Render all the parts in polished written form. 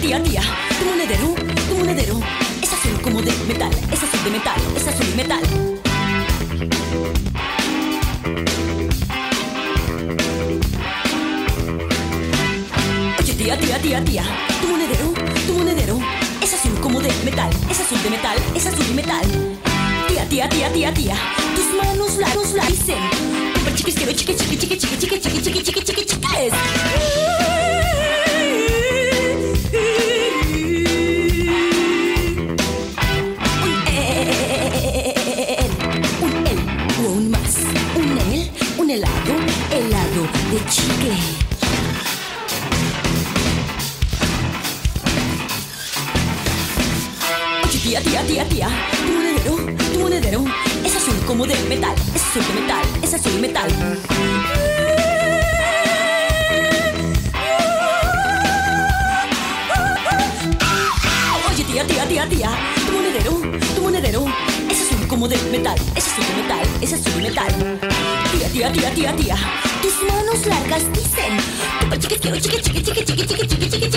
tía, tu monedero es azul como de metal, es azul de metal, es azul de metal. Oye tía, tu monedero es azul como de metal, es azul de metal, es azul de metal. Tía, tus manos la dicen. Super chiquis quiero chiquis. Un más, un helado de chicle. Oye tía, tu monedero es azul como de metal, es azul de metal, es azul de metal. Oye tía, tu monedero es azul como de metal, es azul de metal, es azul de metal. Tía, tus manos largas dicen. Super chiquis quiero chiquis.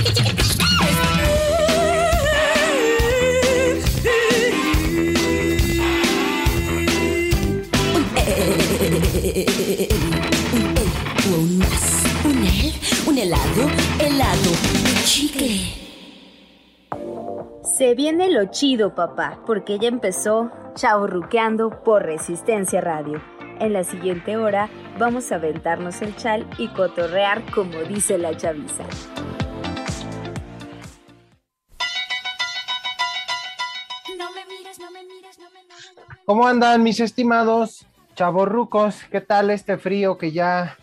Un más, un helado de chicle. Se viene lo chido, papá, porque ya empezó Chavorruqueando por Resistencia Radio. En la siguiente hora vamos a aventarnos el chal y cotorrear como dice la chaviza. ¿Cómo andan mis estimados chavorrucos? ¿Qué tal este frío que ya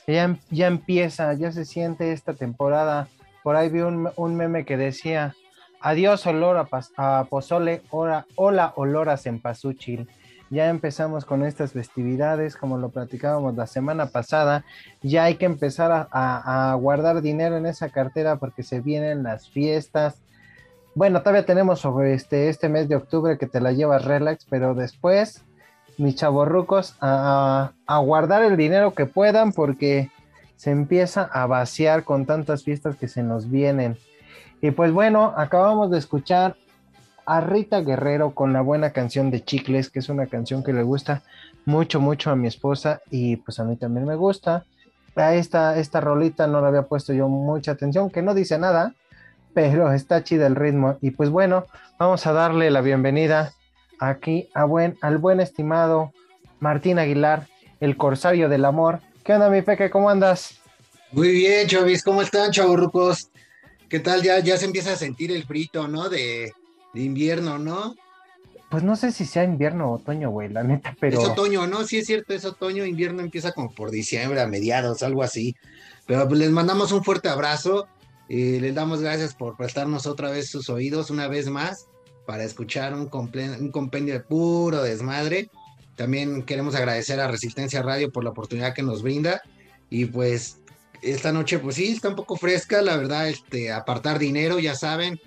empieza, ya se siente esta temporada? Por ahí vi un meme que decía, adiós olor a pozole, hola olor a cempasúchil. Ya empezamos con estas festividades, como lo platicábamos la semana pasada. Ya hay que empezar a guardar dinero en esa cartera porque se vienen las fiestas. Bueno, todavía tenemos sobre este mes de octubre que te la llevas relax, pero después, mis chavorrucos, a guardar el dinero que puedan porque se empieza a vaciar con tantas fiestas que se nos vienen. Y pues bueno, acabamos de escuchar a Rita Guerrero con la buena canción de Chicles, que es una canción que le gusta mucho a mi esposa y pues a mí también me gusta. A esta rolita no le había puesto yo mucha atención, que no dice nada, pero está chido el ritmo. Y pues bueno, vamos a darle la bienvenida aquí al buen estimado Martín Aguilar, el corsario del amor. ¿Qué onda, mi Peque? ¿Cómo andas? Muy bien, chavis, ¿cómo están, chavorrucos? ¿Qué tal? Ya se empieza a sentir el frito, ¿no? De invierno, ¿no? Pues no sé si sea invierno o otoño, güey, la neta, pero... Es otoño, ¿no? Sí, es cierto, es otoño, invierno empieza como por diciembre, a mediados, algo así. Pero pues les mandamos un fuerte abrazo y les damos gracias por prestarnos otra vez sus oídos, una vez más, para escuchar un compendio de puro desmadre. También queremos agradecer a Resistencia Radio por la oportunidad que nos brinda. Y pues esta noche, pues sí, está un poco fresca, la verdad, apartar dinero, ya saben.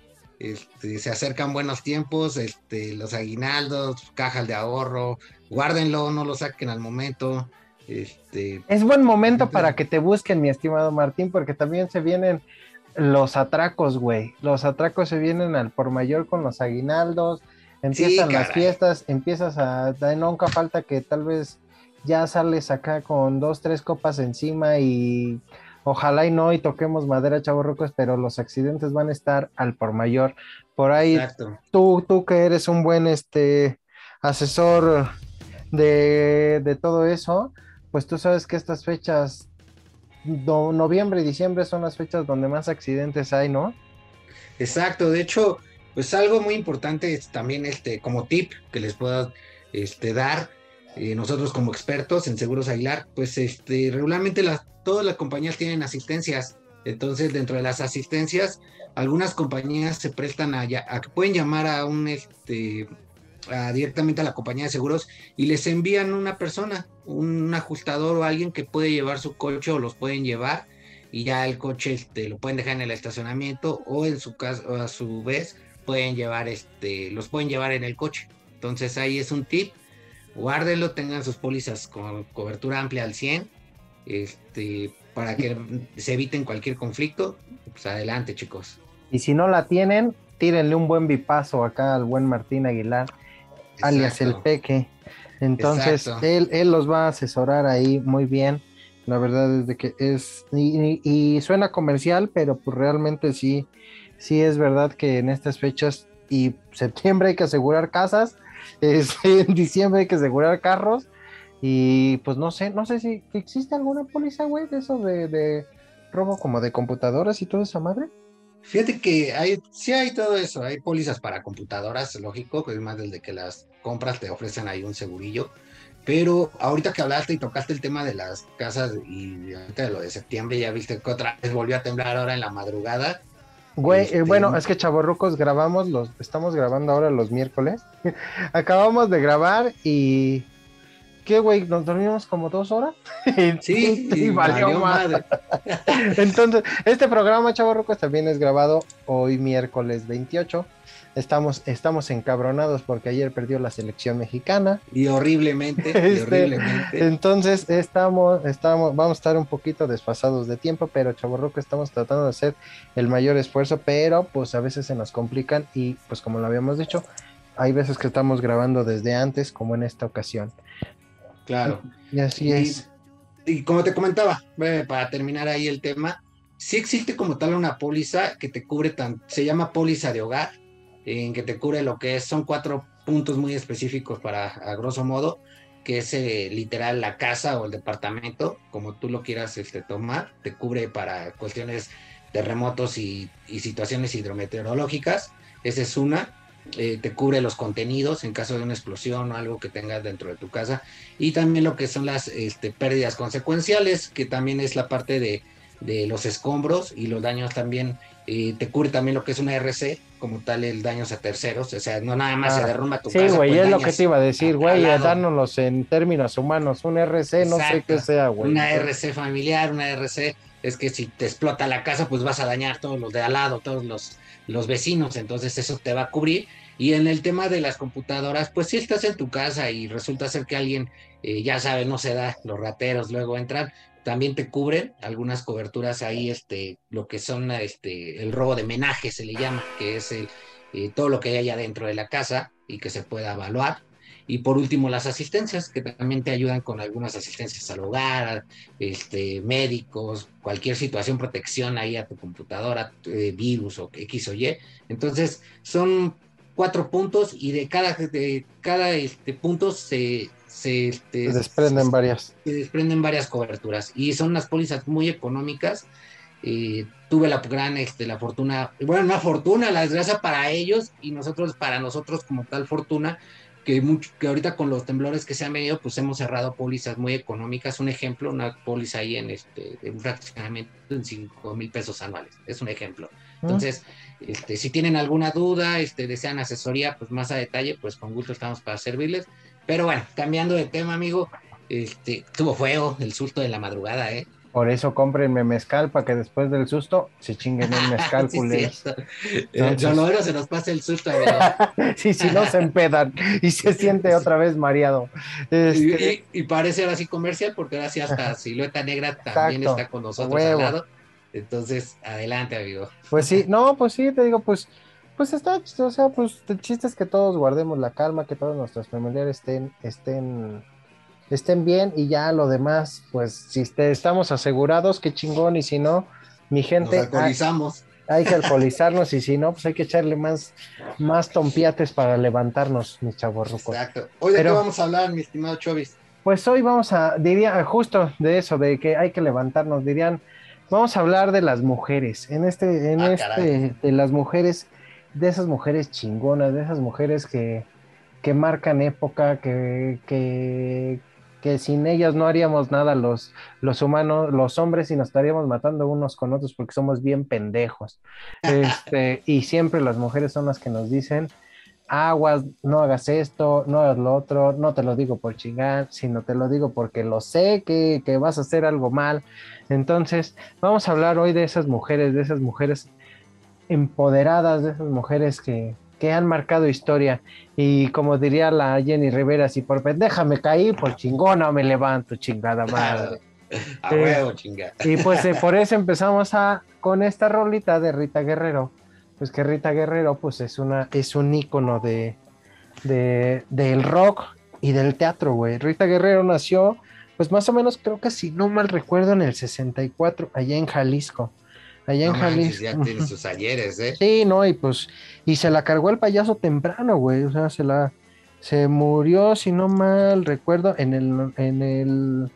Se acercan buenos tiempos, los aguinaldos, cajas de ahorro, guárdenlo, no lo saquen al momento. Es buen momento para que te busquen, mi estimado Martín, porque también se vienen los atracos, güey. Los atracos se vienen al por mayor con los aguinaldos, empiezan las fiestas, nunca falta que tal vez ya sales acá con 2-3 copas encima y ojalá y no, y toquemos madera, chavorrucos, pero los accidentes van a estar al por mayor. Por ahí, exacto. Tú que eres un buen asesor de todo eso, pues tú sabes que estas fechas, noviembre y diciembre son las fechas donde más accidentes hay, ¿no? Exacto, de hecho, pues algo muy importante es también como tip que les pueda dar, nosotros como expertos en Seguros Aguilar, pues regularmente todas las compañías tienen asistencias. Entonces, dentro de las asistencias, algunas compañías se prestan a que pueden llamar a directamente a la compañía de seguros y les envían una persona, un ajustador o alguien que puede llevar su coche o los pueden llevar, y ya el coche lo pueden dejar en el estacionamiento, o en su caso, a su vez, pueden llevar los pueden llevar en el coche. Entonces ahí es un tip, guárdenlo, tengan sus pólizas con cobertura amplia al 100, para que se eviten cualquier conflicto. Pues adelante, chicos. Y si no la tienen, tírenle un buen bipazo acá al buen Martín Aguilar, alias el Exacto, Peque. Entonces, exacto. él los va a asesorar ahí muy bien. La verdad es de que y suena comercial, pero pues realmente sí es verdad que en estas fechas y septiembre hay que asegurar casas, en diciembre hay que asegurar carros, y pues no sé si existe alguna póliza, güey, de eso de robo como de computadoras y toda esa madre. Fíjate que sí hay todo eso, hay pólizas para computadoras, lógico, que es más desde que las compras te ofrecen ahí un segurillo, pero ahorita que hablaste y tocaste el tema de las casas y ahorita de lo de septiembre, ya viste que otra vez volvió a temblar ahora en la madrugada, Güey, este, bueno, es que chavorrucos estamos grabando ahora los miércoles. Acabamos de grabar y ¿qué, güey? Nos dormimos como 2 horas sí, y y valió valió más. madre. Entonces, este programa, chavorrucos, también es grabado hoy miércoles 28. Estamos encabronados porque ayer perdió la selección mexicana. Y Este, horriblemente. entonces vamos a estar un poquito desfasados de tiempo, pero chavorruco, estamos tratando de hacer el mayor esfuerzo, pero pues a veces se nos complican y pues como lo habíamos dicho, hay veces que estamos grabando desde antes, como en esta ocasión. Claro. Y así Y, es. y como te comentaba, para terminar ahí el tema, sí existe como tal una póliza que te cubre, se llama póliza de hogar, en que te cubre lo que son 4 puntos muy específicos para, a grosso modo, que es literal la casa o el departamento, como tú lo quieras tomar, te cubre para cuestiones terremotos y situaciones hidrometeorológicas, esa es una. Te cubre los contenidos en caso de una explosión o algo que tengas dentro de tu casa, y también lo que son las pérdidas consecuenciales, que también es la parte de los escombros y los daños también. Te cubre también lo que es una RC, como tal, el daños a terceros, o sea, no nada más se Ah, derrumba tu sí, casa, güey, pues es lo que te dañas iba a decir, al güey, lado. dárnoslos en términos humanos, un RC, no sé qué Exacto, sea, güey. una RC familiar, una RC es que si te explota la casa, pues vas a dañar todos los de al lado, todos los vecinos, entonces eso te va a cubrir. Y en el tema de las computadoras, pues si estás en tu casa y resulta ser que alguien, ya sabes, no se da, los rateros luego entran, también te cubren algunas coberturas ahí, lo que son el robo de menaje se le llama, que es todo lo que hay allá dentro de la casa y que se pueda evaluar. Y por último, las asistencias, que también te ayudan con algunas asistencias al hogar, médicos, cualquier situación, protección ahí a tu computadora, virus o X o Y. Entonces, son 4 puntos y de cada punto Se desprenden varias. se desprenden varias coberturas y son unas pólizas muy económicas. Tuve la fortuna, bueno, una fortuna, la desgracia para ellos y nosotros, para nosotros como tal fortuna, que ahorita con los temblores que se han venido, pues hemos cerrado pólizas muy económicas. Un ejemplo, una póliza ahí de un fraccionamiento en 5,000 pesos anuales, es un ejemplo. ¿Mm? Entonces, si tienen alguna duda, desean asesoría, pues más a detalle, pues con gusto estamos para servirles. Pero bueno, cambiando de tema, amigo, tuvo fuego el susto de la madrugada, ¿eh? Por eso cómprenme mezcal para que después del susto se chinguen un mezcal, Sí, es culeros. cierto. Entonces, Dolores se nos pasa el susto, amigo. sí, si no se empedan y se siente Sí. otra vez mareado. Y parece ahora sí comercial, porque ahora sí hasta Silueta Negra también Exacto, está con a nosotros al huevo. lado. Entonces, adelante, amigo. Pues sí, no, pues sí, te digo, pues está, o sea, pues el chiste es que todos guardemos la calma, que todos nuestros familiares estén bien y ya lo demás, pues si estamos asegurados, qué chingón, y si no, mi Nos gente, alcoholizamos. hay que alcoholizarnos y si no, pues hay que echarle más tompiates para levantarnos, mis chavorrucos. Exacto. Hoy de qué Pero vamos a hablar, mi estimado Chovis. pues hoy diría justo de eso, de que hay que levantarnos, dirían, vamos a hablar de las mujeres, Ah, caray. de las mujeres, de esas mujeres chingonas, de esas mujeres que marcan época, que sin ellas no haríamos nada los humanos, los hombres, y nos estaríamos matando unos con otros porque somos bien pendejos. Y siempre las mujeres son las que nos dicen: aguas, no hagas esto, no hagas lo otro, no te lo digo por chingar, sino te lo digo porque lo sé que vas a hacer algo mal. Entonces, vamos a hablar hoy de esas mujeres empoderadas, de esas mujeres que han marcado historia. Y como diría la Jenny Rivera, si por pendeja me caí, por chingona me levanto, chingada madre. A Eh, huevo, chinga. y pues por eso empezamos con esta rolita de Rita Guerrero, pues que Rita Guerrero pues es un ícono del rock y del teatro, güey. Rita Guerrero nació, pues más o menos creo que si no mal recuerdo en el 64, allá en Jalisco. Allá en Jalisco. Ya tiene sus ayeres, ¿eh? Sí, no, y se la cargó el payaso temprano, güey. O sea, se murió, si no mal recuerdo, en el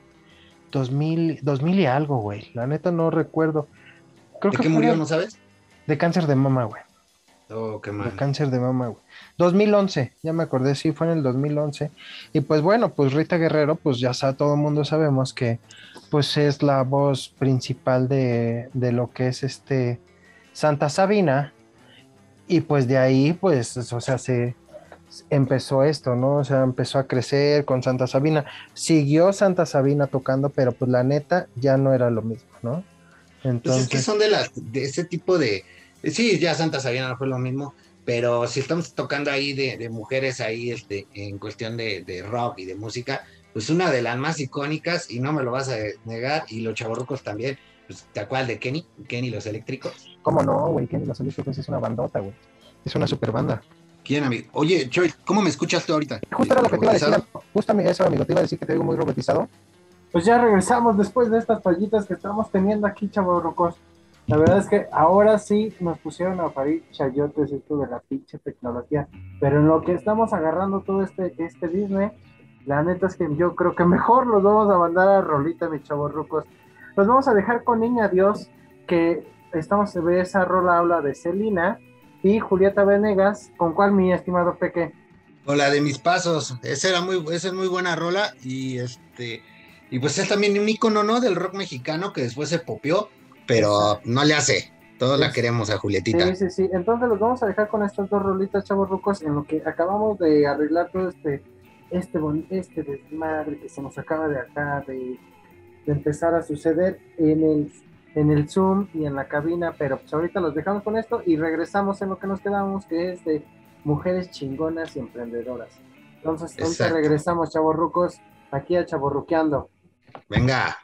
2000 y algo, güey. La neta no recuerdo. ¿De qué murió, no sabes? De cáncer de mama, güey. Oh, qué mal. De cáncer de mama, güey. 2011, ya me acordé, sí, fue en el 2011. Y pues bueno, pues Rita Guerrero, pues ya todo el mundo sabemos que pues es la voz principal de lo que es Santa Sabina. Y pues de ahí, pues, o sea, se empezó esto, ¿no? O sea, empezó a crecer con Santa Sabina. Siguió Santa Sabina tocando, pero pues la neta ya no era lo mismo, ¿no? Entonces... Pues es que son de ese tipo de... Sí, ya Santa Sabina no fue lo mismo, pero si estamos tocando ahí de mujeres ahí en cuestión de rock y de música, pues una de las más icónicas, y no me lo vas a negar, y los chavorrucos también, pues ¿te acuerdas de Kenny los Eléctricos? ¿Cómo no, güey? Kenny los Eléctricos es una bandota, güey. Es una super banda. ¿Quién, amigo? Oye, Choy, ¿cómo me escuchas tú ahorita? Justo era lo que te iba a decir, eso, amigo, te iba a decir que te digo muy robotizado. Pues ya regresamos después de estas fallitas que estamos teniendo aquí, chavorrucos. La verdad es que ahora sí nos pusieron a parir chayotes esto de la pinche tecnología, pero en lo que estamos agarrando todo este Disney, la neta es que yo creo que mejor los vamos a mandar a rolita, mis chavorrucos. Los vamos a dejar con Niña Dios, que estamos de esa rola habla de Selena y Julieta Venegas. ¿Con cuál, mi estimado Peque? O la de Mis Pasos, esa es muy buena rola, y pues es también un ícono, ¿no? Del rock mexicano que después se popió, pero no le hace. Todos la queremos a Julietita. Sí. Entonces los vamos a dejar con estas dos rolitas, chavos rucos, en lo que acabamos de arreglar todo este desmadre que se nos acaba de acá de empezar a suceder en el Zoom y en la cabina, pero pues ahorita los dejamos con esto y regresamos en lo que nos quedamos, que es de mujeres chingonas y emprendedoras. Entonces, ahorita regresamos, chavos rucos, aquí a Chavorruqueando. Venga.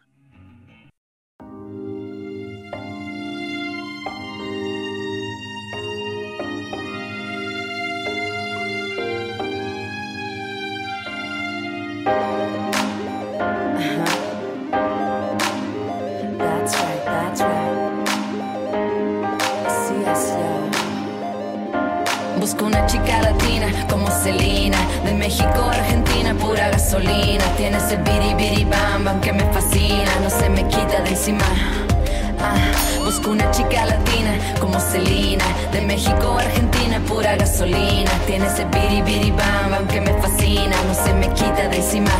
Busco una chica latina como Selena, de México a Argentina, pura gasolina. Tiene ese biri biri bam bam que me fascina, no se me quita de encima. Busco una chica latina como Selena, de México a Argentina, pura gasolina. Tiene ese biri biri bam bam que me fascina, no se me quita de encima.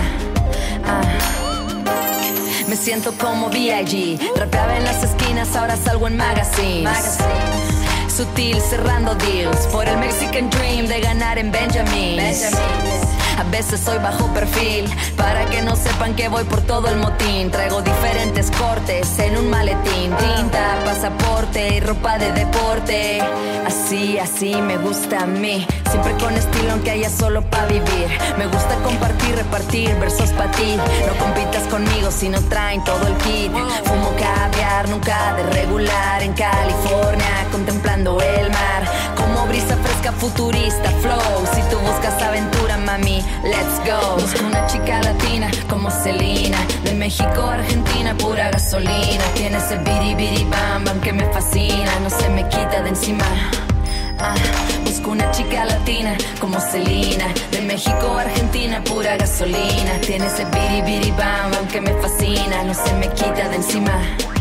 Me siento como B.I.G. Rapeaba en las esquinas, ahora salgo en magazines. Sutil cerrando deals por el Mexican Dream de ganar en Benjamins. A veces soy bajo perfil para que no sepan que voy por todo el motín. Traigo diferentes cortes en un maletín, tinta, pasaporte y ropa de deporte. Así me gusta a mí, siempre con estilo aunque haya solo pa' vivir. Me gusta compartir, repartir versos pa' ti. No compitas conmigo si no traen todo el kit. Fumo caviar, nunca de regular. En California, contemplando el mar. Como brisa fresca, futurista, flow. Si tú buscas aventura, mami, let's go. Busco una chica latina como Selena, de México a Argentina, pura gasolina. Tiene ese biri biri bam bam que me fascina, no se me quita de encima. Busco una chica latina como Selena, de México a Argentina, pura gasolina. Tiene ese biri biri bam bam que me fascina, no se me quita de encima.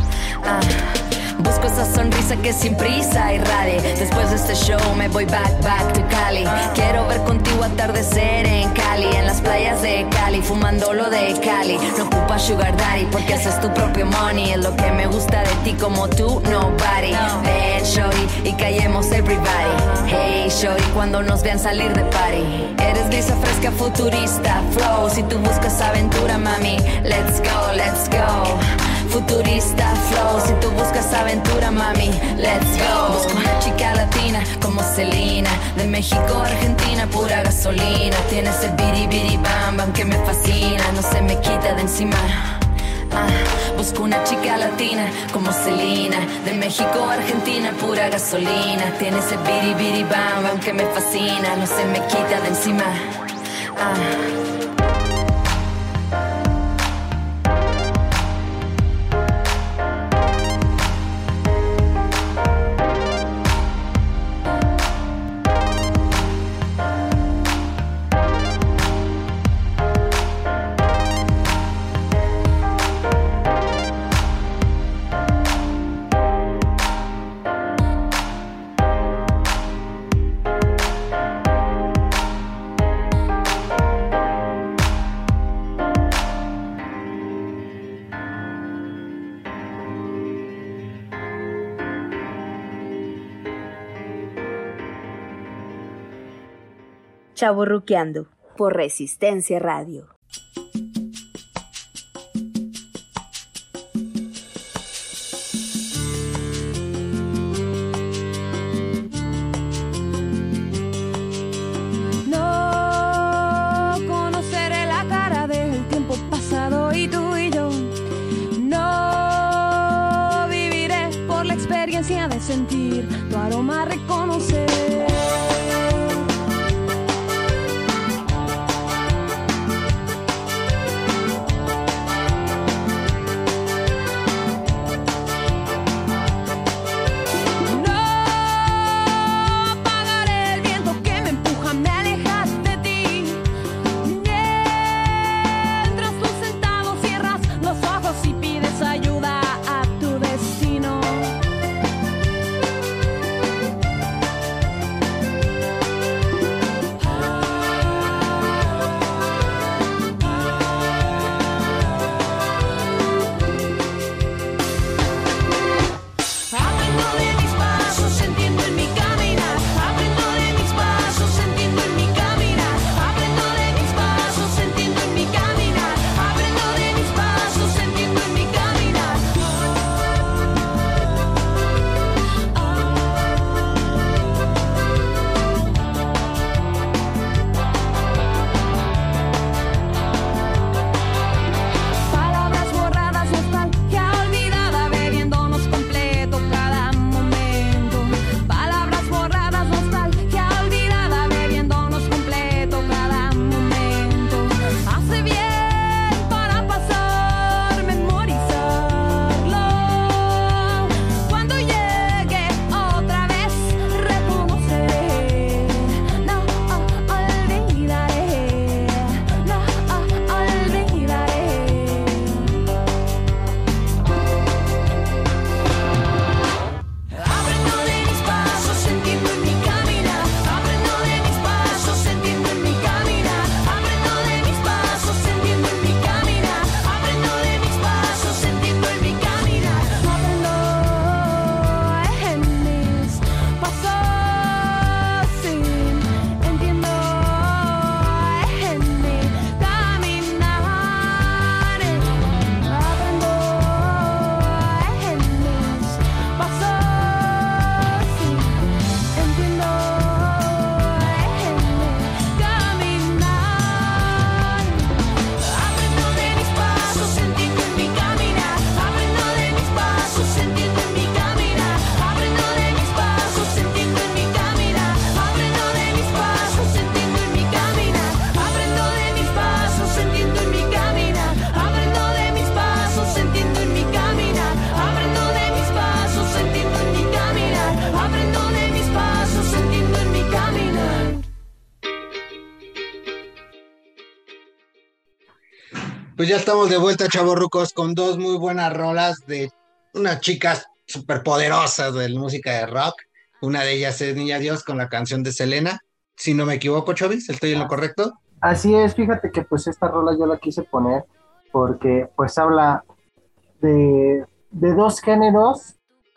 Busco esa sonrisa que sin prisa irradie. Después de este show me voy back to Cali. Quiero ver contigo atardecer en Cali, en las playas de Cali, fumando lo de Cali. No ocupas sugar daddy porque haces tu propio money. Es lo que me gusta de ti, como tú, nobody. Ven, shorty, y callemos everybody. Hey, shorty, cuando nos vean salir de party. Eres brisa fresca, futurista, flow. Si tú buscas aventura, mami, let's go, let's go. Futurista flow, si tú buscas aventura, mami, let's go. Busco una chica latina como Selena, de México a Argentina, pura gasolina. Tiene ese biri biri bam bam que me fascina, no se me quita de encima. Busco una chica latina como Selena, de México a Argentina, pura gasolina. Tiene ese biri biri bam bam que me fascina, no se me quita de encima. Chavorruqueando por Resistencia Radio. No conoceré la cara del tiempo pasado y tú y yo. No viviré por la experiencia de sentir tu aroma, reconocer. Pues ya estamos de vuelta, chavorrucos, con dos muy buenas rolas de unas chicas súper poderosas de la música de rock. Una de ellas es Niña Dios con la canción de Selena. Si no me equivoco, Chovis, ¿estoy en lo correcto? Así es, fíjate que pues esta rola yo la quise poner porque pues habla de dos géneros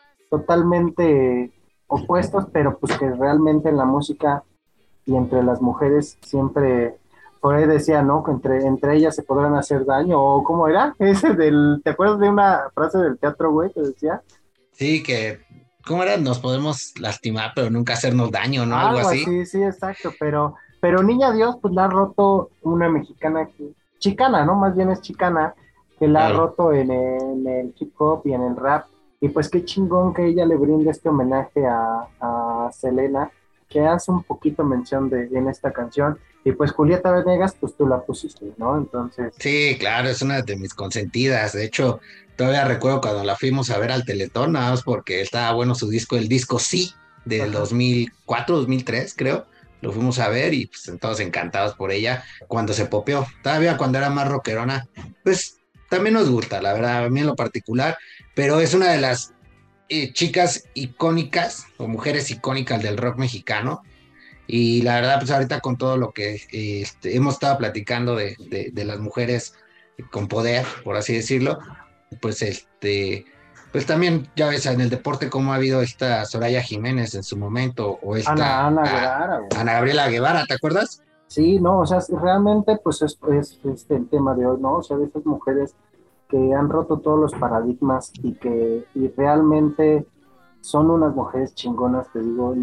totalmente opuestos, pero pues que realmente en la música y entre las mujeres siempre, por ahí decía, ¿no? Que entre ellas se podrán hacer daño, o ¿cómo era? Ese ¿te acuerdas de una frase del teatro, güey, que decía? Sí, que, ¿cómo era? Nos podemos lastimar, pero nunca hacernos daño, ¿no? Algo así. Sí, exacto, pero Niña Dios, pues la ha roto una mexicana chicana, ¿no? Más bien es chicana, que la ha Claro. roto en el hip hop y en el rap. Y pues qué chingón que ella le brinde este homenaje a Selena, que hace un poquito mención en esta canción. Y pues Julieta Venegas, pues tú la pusiste, ¿no? Entonces, Sí, claro, es una de mis consentidas. De hecho, todavía recuerdo cuando la fuimos a ver al Teletón, nada más porque estaba bueno su disco, el disco Sí, del ajá. 2004, 2003, creo. Lo fuimos a ver y pues todos encantados por ella cuando se popeó. Todavía cuando era más rockerona, pues también nos gusta, la verdad, a mí en lo particular, pero es una de las chicas icónicas o mujeres icónicas del rock mexicano. Y la verdad, pues ahorita con todo lo que hemos estado platicando de las mujeres con poder, por así decirlo, pues pues también ya ves en el deporte cómo ha habido esta Soraya Jiménez en su momento, o Ana Guevara, güey. Ana Gabriela Guevara, ¿te acuerdas? Sí, no, o sea, realmente pues es el tema de hoy, ¿no? O sea, de esas mujeres que han roto todos los paradigmas y realmente son unas mujeres chingonas, te digo,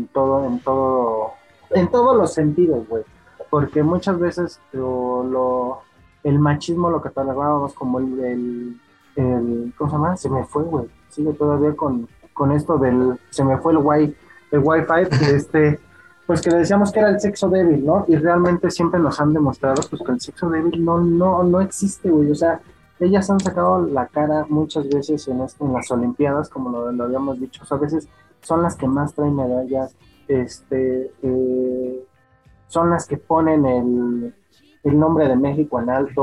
en todos los sentidos, güey. Porque muchas veces el machismo lo catalogábamos como ¿cómo se llama? Se me fue, güey. Sigue todavía con esto se me fue el wifi, pues que le decíamos que era el sexo débil, ¿no? Y realmente siempre nos han demostrado pues que el sexo débil no existe, güey. O sea, ellas han sacado la cara muchas veces en las Olimpiadas, como lo habíamos dicho. O sea, a veces son las que más traen medallas, son las que ponen el nombre de México en alto,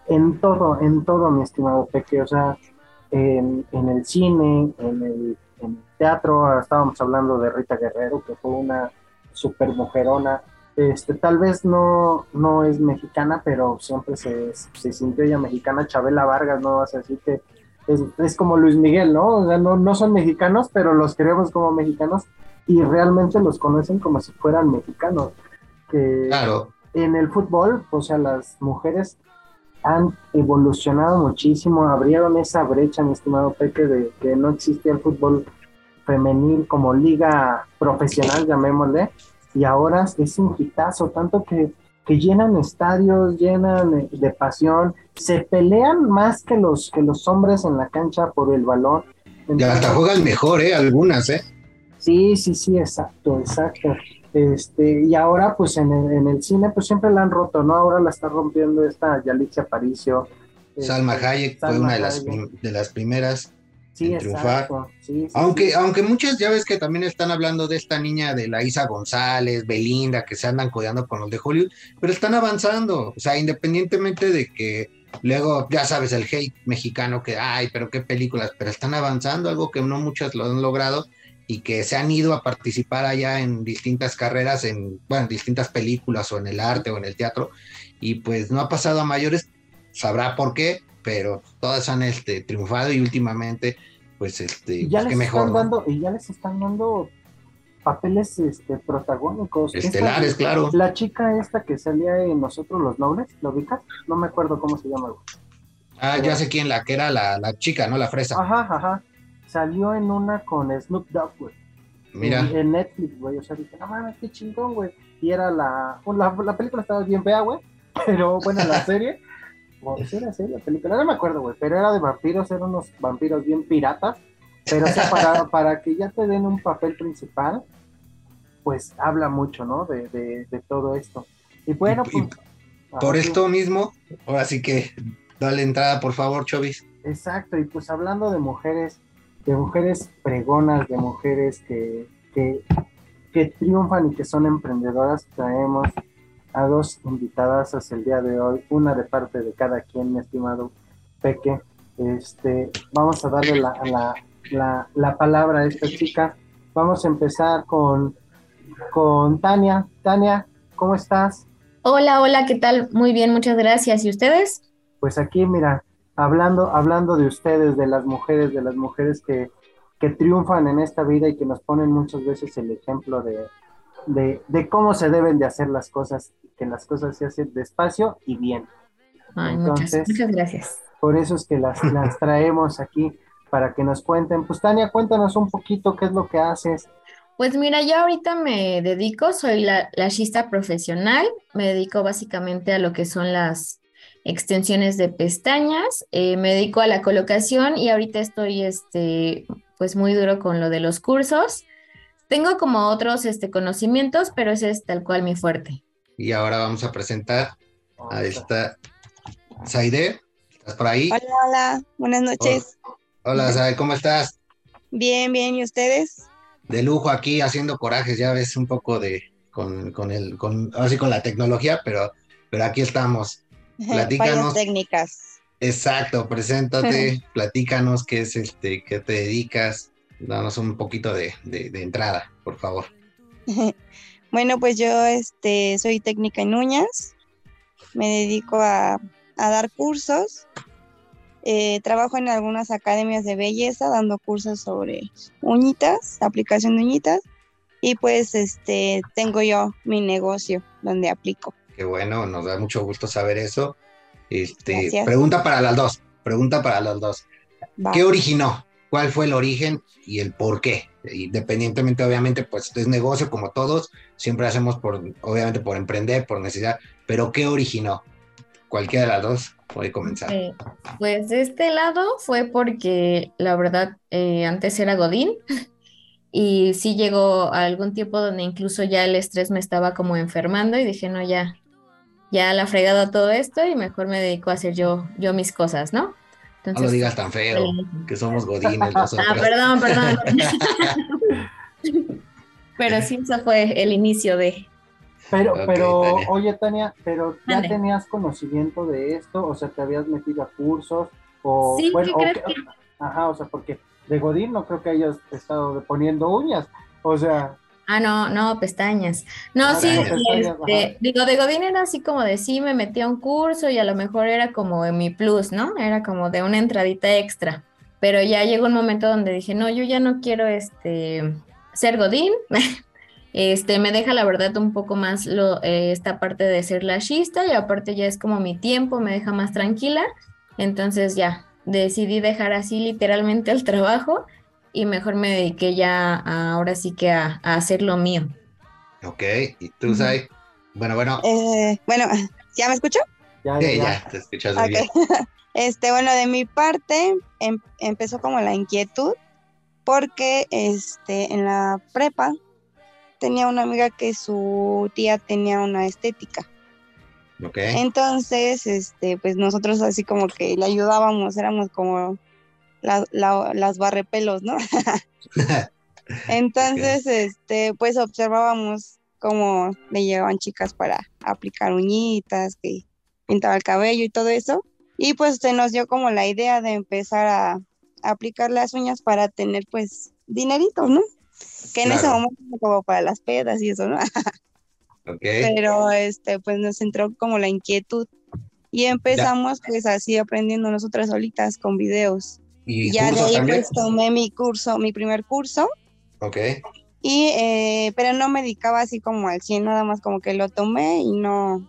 en todo, mi estimado Peque. O sea, en el cine, en el teatro, estábamos hablando de Rita Guerrero, que fue una super mujerona. Tal vez no es mexicana, pero siempre se sintió ella mexicana. Chabela Vargas, no vas a decir que es como Luis Miguel, ¿no? O sea, no son mexicanos, pero los queremos como mexicanos y realmente los conocen como si fueran mexicanos. Que Claro, en el fútbol, o sea, las mujeres han evolucionado muchísimo, abrieron esa brecha, mi estimado Peque, de que no existía el fútbol femenil como liga profesional, llamémosle, y ahora es un hitazo, tanto que llenan estadios, llenan de pasión, se pelean más que los hombres en la cancha por el balón. ya hasta Entonces, juegan mejor, algunas, sí, exacto. Y ahora, pues en el cine, pues siempre la han roto, ¿no? Ahora la está rompiendo esta Yalitza Aparicio. Salma Hayek fue Salma una Hayek. de las primeras Sí, en triunfar. exacto. Sí, Aunque, sí. aunque muchas ya ves que también están hablando de esta niña de la Isa González, Belinda, que se andan codeando con los de Hollywood, pero están avanzando, o sea, independientemente de que luego, ya sabes, el hate mexicano que, ay, pero qué películas, pero están avanzando, algo que no muchas lo han logrado y que se han ido a participar allá en distintas carreras, bueno, en distintas películas o en el arte o en el teatro, y pues no ha pasado a mayores, sabrá por qué, pero todas han triunfado y últimamente pues Y ya pues qué les mejor, están ¿no? dando papeles protagónicos. Estelares, claro. La chica esta que salía en Nosotros los Nobles, ¿lo ubicas? No me acuerdo cómo se llama, güey. Ah, ya sé quién, la que era la chica, ¿no? La fresa. Ajá. Salió en una con Snoop Dogg, güey. Mira, En Netflix, güey. O sea, dije, no mames, qué chingón, güey. Y era la película estaba bien fea, güey. Pero bueno, la serie, o sí era serie, la película, no me acuerdo, güey. Pero era de vampiros, eran unos vampiros bien piratas. Pero o sea, para que ya te den un papel principal, pues habla mucho, ¿no? De todo esto. Y bueno, y pues. por sí, esto mismo, ahora sí que dale entrada, por favor, Chovis. exacto, y pues hablando de mujeres pregonas, de mujeres que triunfan y que son emprendedoras, traemos a dos invitadas hasta el día de hoy, una de parte de cada quien, mi estimado Peque. Vamos a darle la palabra a esta chica. Vamos a empezar con Tania. Tania, ¿cómo estás? Hola, ¿qué tal? Muy bien, muchas gracias. ¿Y ustedes? Pues aquí, mira, hablando de ustedes, de las mujeres que triunfan en esta vida y que nos ponen muchas veces el ejemplo de cómo se deben de hacer las cosas, que las cosas se hacen despacio y bien. Ay, Entonces, muchas gracias. por eso es que las traemos aquí para que nos cuenten. Pues Tania, cuéntanos un poquito qué es lo que haces. Pues mira, yo ahorita soy lashista profesional, me dedico básicamente a lo que son extensiones de pestañas, me dedico a la colocación y ahorita estoy pues muy duro con lo de los cursos. Tengo como otros conocimientos, pero ese es tal cual mi fuerte. Y ahora vamos a presentar a esta Zaide. ¿Estás por ahí? Hola, hola, buenas noches. Hola, Zaide, ¿cómo estás? Bien, bien, ¿y ustedes? De lujo aquí haciendo corajes, ya ves un poco ahora sí con la tecnología, pero aquí estamos. Fallas Platícanos. técnicas. Exacto, preséntate, platícanos qué es qué te dedicas, danos un poquito de entrada, por favor. Bueno, pues yo soy técnica en uñas, me dedico a dar cursos, trabajo en algunas academias de belleza dando cursos sobre uñitas, aplicación de uñitas, y pues tengo yo mi negocio donde aplico. Qué bueno, nos da mucho gusto saber eso. Gracias. Pregunta para las dos. Va. ¿Qué originó? ¿Cuál fue el origen y el por qué? Independientemente, obviamente, pues es negocio como todos, siempre hacemos obviamente por emprender, por necesidad, pero ¿qué originó? Cualquiera de las dos puede comenzar. Pues de este lado fue porque la verdad antes era Godín y sí llegó a algún tiempo donde incluso ya el estrés me estaba como enfermando y dije, no, ya la fregado todo esto y mejor me dedico a hacer yo mis cosas, ¿no? Entonces, no lo digas tan feo, que somos godines nosotros. Perdón. Pero sí, eso fue el inicio de... Pero, Tania. Oye, Tania, ¿pero ya Ande. tenías conocimiento de esto? O sea, ¿te habías metido a cursos? O, Sí, bueno, ¿qué crees que...? Ajá, o sea, porque de Godín no creo que hayas estado poniendo uñas. O sea... No, pestañas. No, Ah, sí, pestañas, ajá. digo, de Godín era así como de sí, me metí a un curso y a lo mejor era como en mi plus, ¿no? Era como de una entradita extra. Pero ya llegó un momento donde dije, no, yo ya no quiero ser Godín. Me deja la verdad un poco más esta parte de ser lashista y aparte ya es como mi tiempo, me deja más tranquila. Entonces ya decidí dejar así literalmente el trabajo y mejor me dediqué ya ahora sí que a hacer lo mío. Ok, ¿y tú, Zay? Bueno, Bueno, ¿ya me escucho? Ya. ya, te escuchas muy bien. Bueno, de mi parte empezó como la inquietud porque en la prepa tenía una amiga que su tía tenía una estética. Ok. Entonces, pues nosotros así como que le ayudábamos, éramos como las barrepelos, ¿no? Entonces, pues observábamos cómo le llevaban chicas para aplicar uñitas, que pintaba el cabello y todo eso. Y pues se nos dio como la idea de empezar a aplicar las uñas para tener pues dineritos, ¿no? Que en ese Claro. momento como para las pedas y eso, ¿no? Ok. Pero pues nos entró como la inquietud y empezamos pues así aprendiendo nosotras solitas con videos. ¿Y Ya de cursos ahí también? pues tomé mi primer curso Ok. y pero no me dedicaba así como al 100, nada más como que lo tomé y no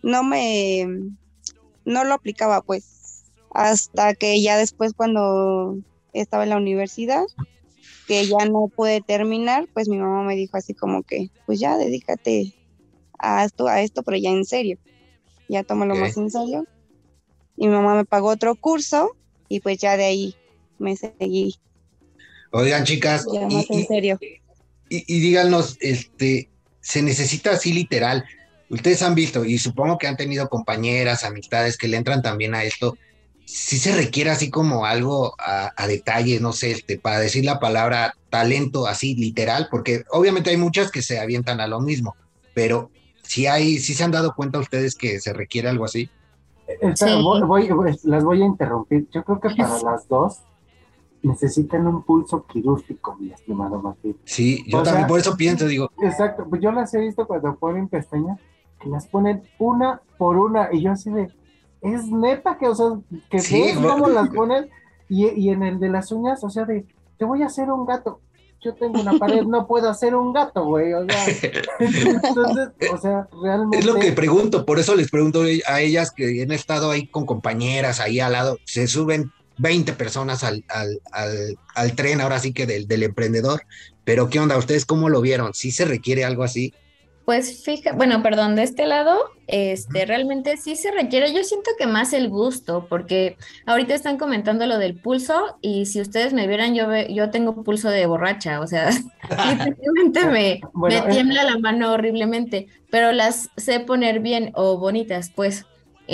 lo aplicaba pues hasta que ya después cuando estaba en la universidad que ya no pude terminar, pues mi mamá me dijo así como que pues ya dedícate a esto, pero ya en serio, ya tómalo Ok. más en serio. Y mi mamá me pagó otro curso y pues ya de ahí me seguí Oigan, chicas, ya más en serio. y díganos, se necesita así literal. Ustedes han visto, y supongo que han tenido compañeras, amistades que le entran también a esto. Sí se requiere así como algo a detalle, no sé, para decir la palabra talento así literal, porque obviamente hay muchas que se avientan a lo mismo, pero sí se han dado cuenta ustedes que se requiere algo así. Espera, Sí. las voy a interrumpir. Yo creo que para las dos necesitan un pulso quirúrgico, mi estimado Martín. Sí, yo O también sea, por eso pienso, digo, Exacto, pues yo las he visto cuando ponen pestañas, que las ponen una por una, y yo así de, es neta que, o sea, que Sí, ves cómo las ponen, y en el de las uñas, o sea, de, te voy a hacer un gato, yo tengo una pared, no puedo hacer un gato, güey, o sea, entonces, o sea, realmente... es lo que pregunto, por eso les pregunto a ellas que han estado ahí con compañeras ahí al lado, se suben 20 personas al tren, ahora sí que del emprendedor, pero ¿qué onda? ¿Ustedes cómo lo vieron? ¿Sí se requiere algo así? Pues bueno, perdón, de este lado, realmente sí se requiere, yo siento que más el gusto, porque ahorita están comentando lo del pulso y si ustedes me vieran, yo tengo pulso de borracha, o sea, literalmente me Bueno, tiembla la mano horriblemente, pero las sé poner bien o bonitas, pues.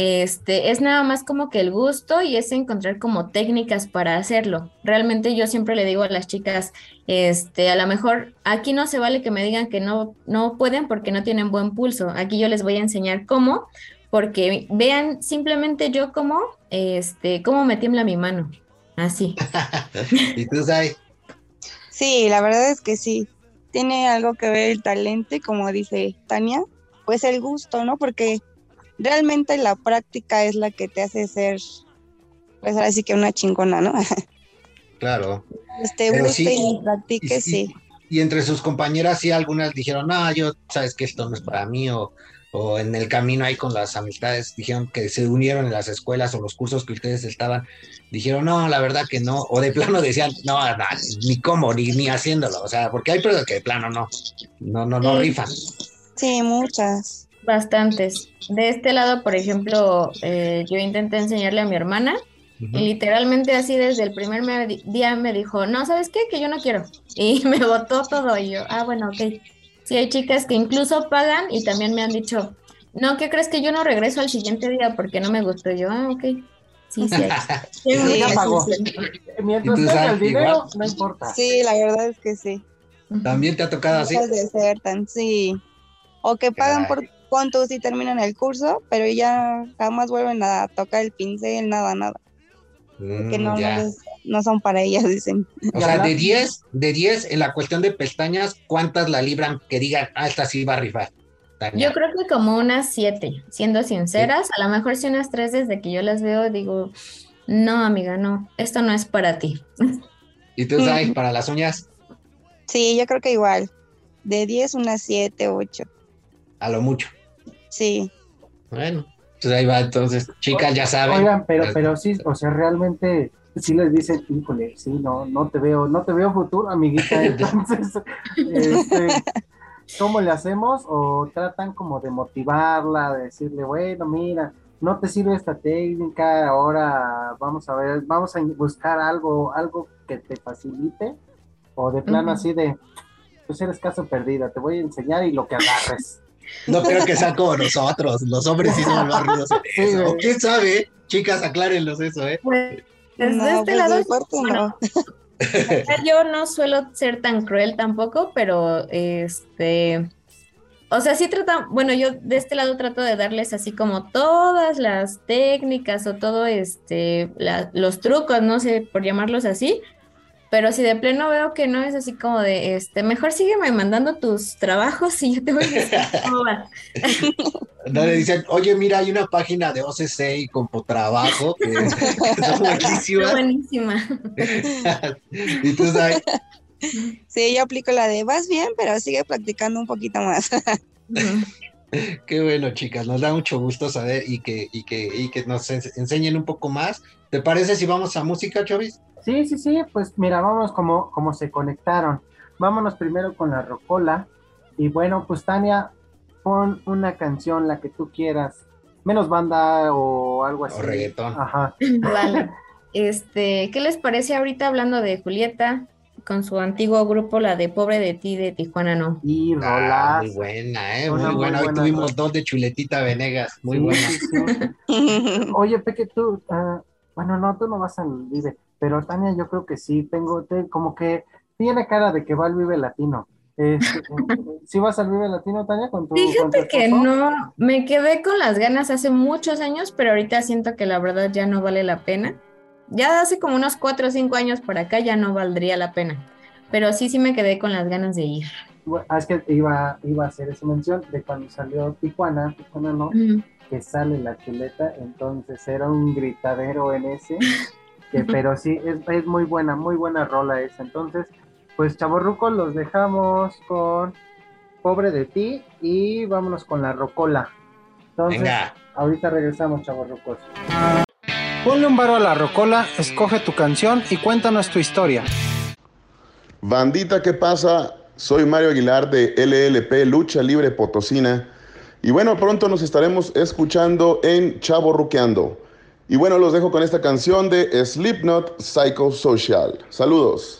Es nada más como que el gusto y es encontrar como técnicas para hacerlo. Realmente yo siempre le digo a las chicas, a lo mejor aquí no se vale que me digan que no pueden porque no tienen buen pulso. Aquí yo les voy a enseñar cómo, porque vean simplemente yo cómo me tiembla mi mano. Así. ¿Y tú, Sai? Sí, la verdad es que sí. Tiene algo que ver el talento y como dice Tania, pues el gusto, ¿no? Porque realmente la práctica es la que te hace ser, pues ahora sí que una chingona, ¿no? Claro. Pero Guste sí, y practique, sí. Y entre sus compañeras sí algunas dijeron, no, yo sabes que esto no es para mí, o en el camino ahí con las amistades dijeron que se unieron en las escuelas o los cursos que ustedes estaban, dijeron, no, la verdad que no, o de plano decían, no, ni cómo, ni haciéndolo, o sea, porque hay personas que de plano no rifan. Sí, muchas. Bastantes. De este lado, por ejemplo, yo intenté enseñarle a mi hermana y literalmente así desde el primer día me dijo, no, ¿sabes qué? Que yo no quiero. Y me botó todo y yo, bueno, ok. Sí, hay chicas que incluso pagan y también me han dicho, no, ¿qué crees que yo no regreso al siguiente día porque no me gustó? Y yo, ok. Sí, sí. Sí, ya pagó. sí. Mientras ¿Y tú, tenga Sai, el dinero, igual? no importa. Sí, la verdad es que sí. ¿También te ha tocado así? Muchas desertan, sí. O que pagan por puntos y terminan el curso, pero ya jamás vuelven a tocar el pincel, nada. Que no son para ellas, dicen. O sea, de 10 en la cuestión de pestañas, ¿cuántas la libran que digan, esta sí va a rifar? Tania. Yo creo que como unas 7, siendo sinceras, a lo mejor si unas 3 desde que yo las veo digo, no, amiga, no, esto no es para ti. ¿Y tú, Sai, para las uñas? Sí, yo creo que igual. De 10, unas 7, 8. A lo mucho. Sí. Bueno, pues ahí va, entonces, chicas, ya saben. Oigan, pero sí, o sea, realmente sí les dicen, híjole, sí, no te veo futuro, amiguita. Entonces, ¿cómo le hacemos? O tratan como de motivarla, de decirle, bueno, mira, no te sirve esta técnica, ahora vamos a buscar algo que te facilite, o de plano así de, pues eres caso perdida, te voy a enseñar y lo que agarres. No creo que sea como nosotros, los hombres sí somos más rudos en eso. Sí, ¿Quién sabe? Chicas, aclárenlos eso, ¿eh? Pues No, de este lado, no. yo no suelo ser tan cruel tampoco, pero o sea, sí bueno, yo de este lado trato de darles así como todas las técnicas o todo los trucos, no sé, por llamarlos así, pero si de pleno veo que no es así como de, mejor sígueme mandando tus trabajos y yo te voy a decir cómo va. No le dicen, oye, mira, hay una página de OCC y Compotrabajo que son buenísimas. Buenísima. Y tú sabes. Sí, yo aplico la de vas bien, pero sigue practicando un poquito más. Qué bueno, chicas, nos da mucho gusto saber y que nos enseñen un poco más. ¿Te parece si vamos a música, Chovis? Sí, pues mira, vamos como se conectaron. Vámonos primero con la rocola. Y bueno, pues Tania, pon una canción, la que tú quieras. Menos banda o algo así. O reggaetón. Ajá. Vale. ¿Qué les parece ahorita hablando de Julieta con su antiguo grupo, la de Pobre de ti de Tijuana, no? Y rolas. Muy buena, Una muy buena. Hoy buena tuvimos rola. 2 de Chuletita Venegas, muy Sí, buena. sí. Oye, Peque, tú, bueno, no, tú no vas al Vive, pero Tania, yo creo que sí, como que tiene cara de que va al Vive Latino. ¿Sí vas al Vive Latino, Tania, con tu Fíjate que esposo? no, me quedé con las ganas hace muchos años, pero ahorita siento que la verdad ya no vale la pena. Ya hace como unos 4 o 5 años por acá ya no valdría la pena, pero sí me quedé con las ganas de ir. Bueno, es que iba a hacer esa mención de cuando salió Tijuana no, que sale la Chuleta, entonces era un gritadero en ese, pero sí, es muy buena rola esa. Entonces, pues chavorrucos, los dejamos con Pobre de ti y vámonos con la rocola. Entonces, Venga. Ahorita regresamos, chavorrucos. Ponle un varo a la rocola, escoge tu canción y cuéntanos tu historia. Bandita, ¿qué pasa? Soy Mario Aguilar de LLP Lucha Libre Potosina. Y bueno, pronto nos estaremos escuchando en Chavorruqueando. Y bueno, los dejo con esta canción de Slipknot, Psychosocial. Saludos.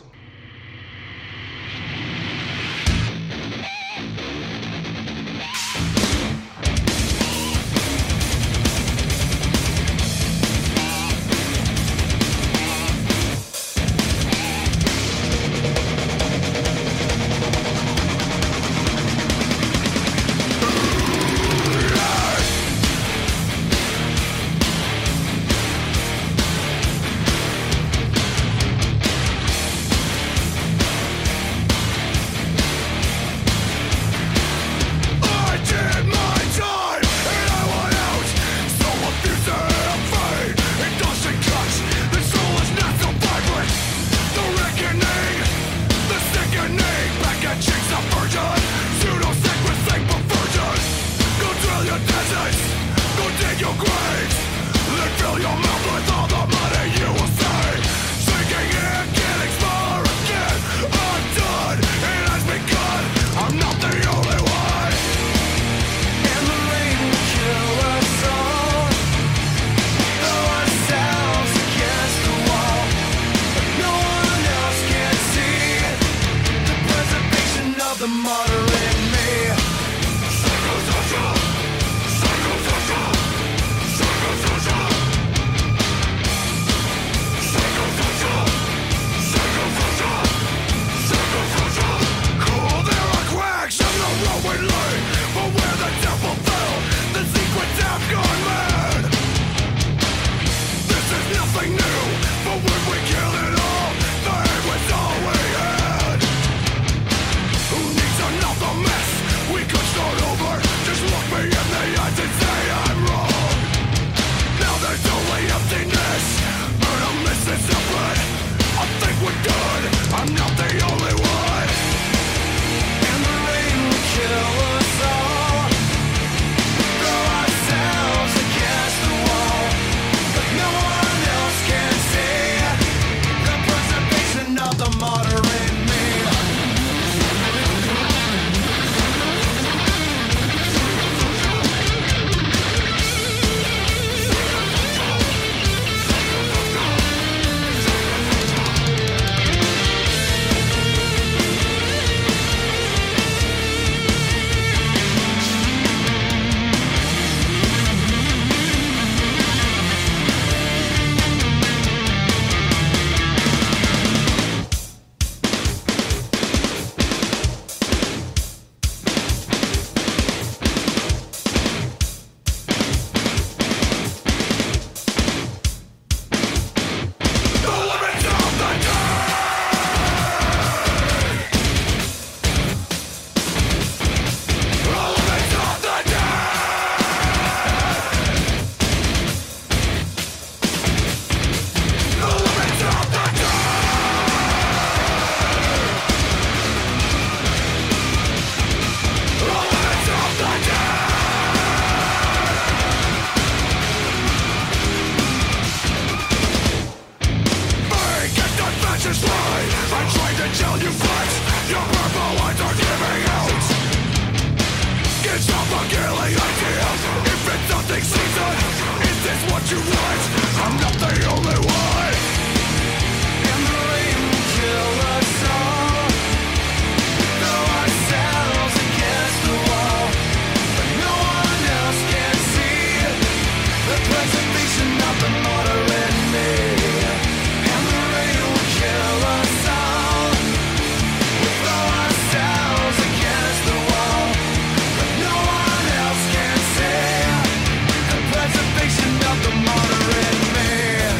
Preservation of the modern man.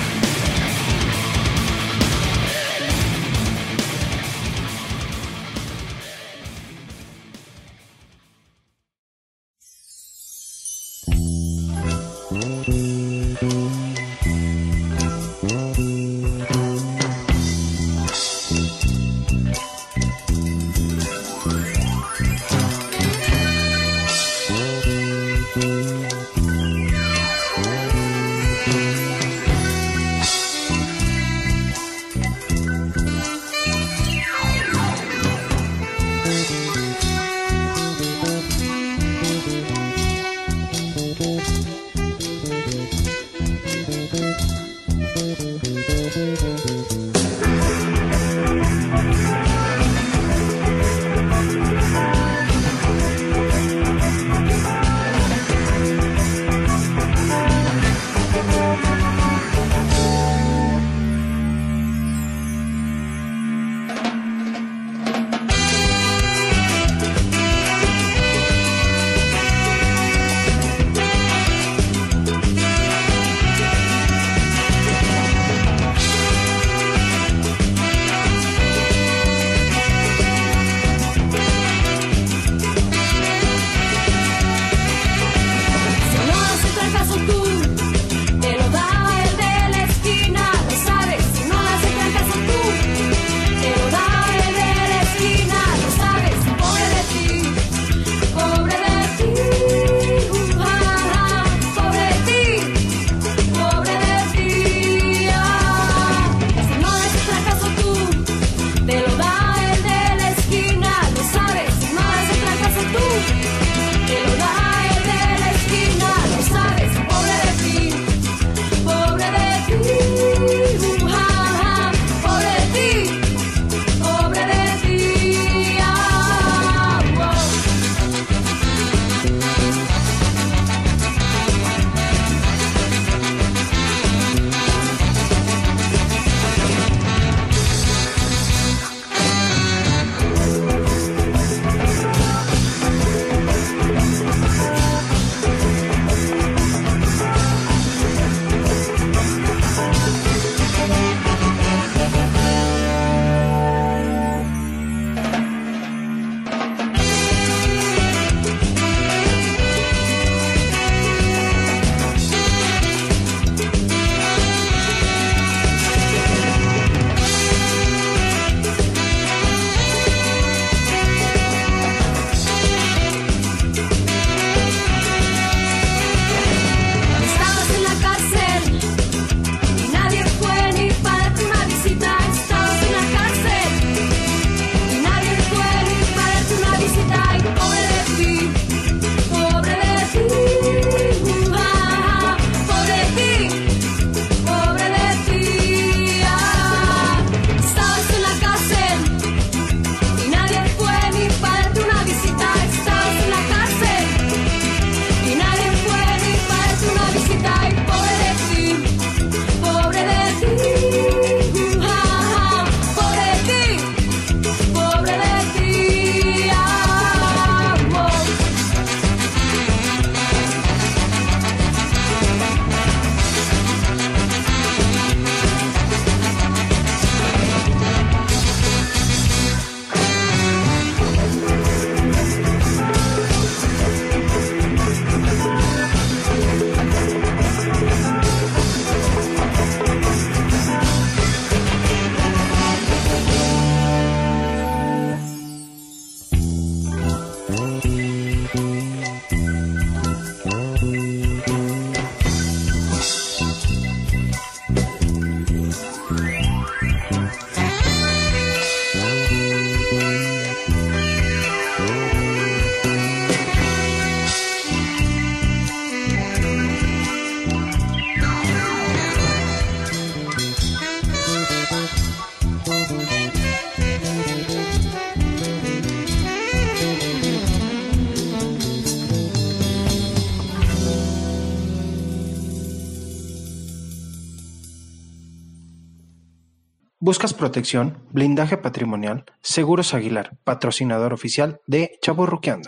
¿Buscas protección, blindaje patrimonial? Seguros Aguilar, patrocinador oficial de Chavorruqueando.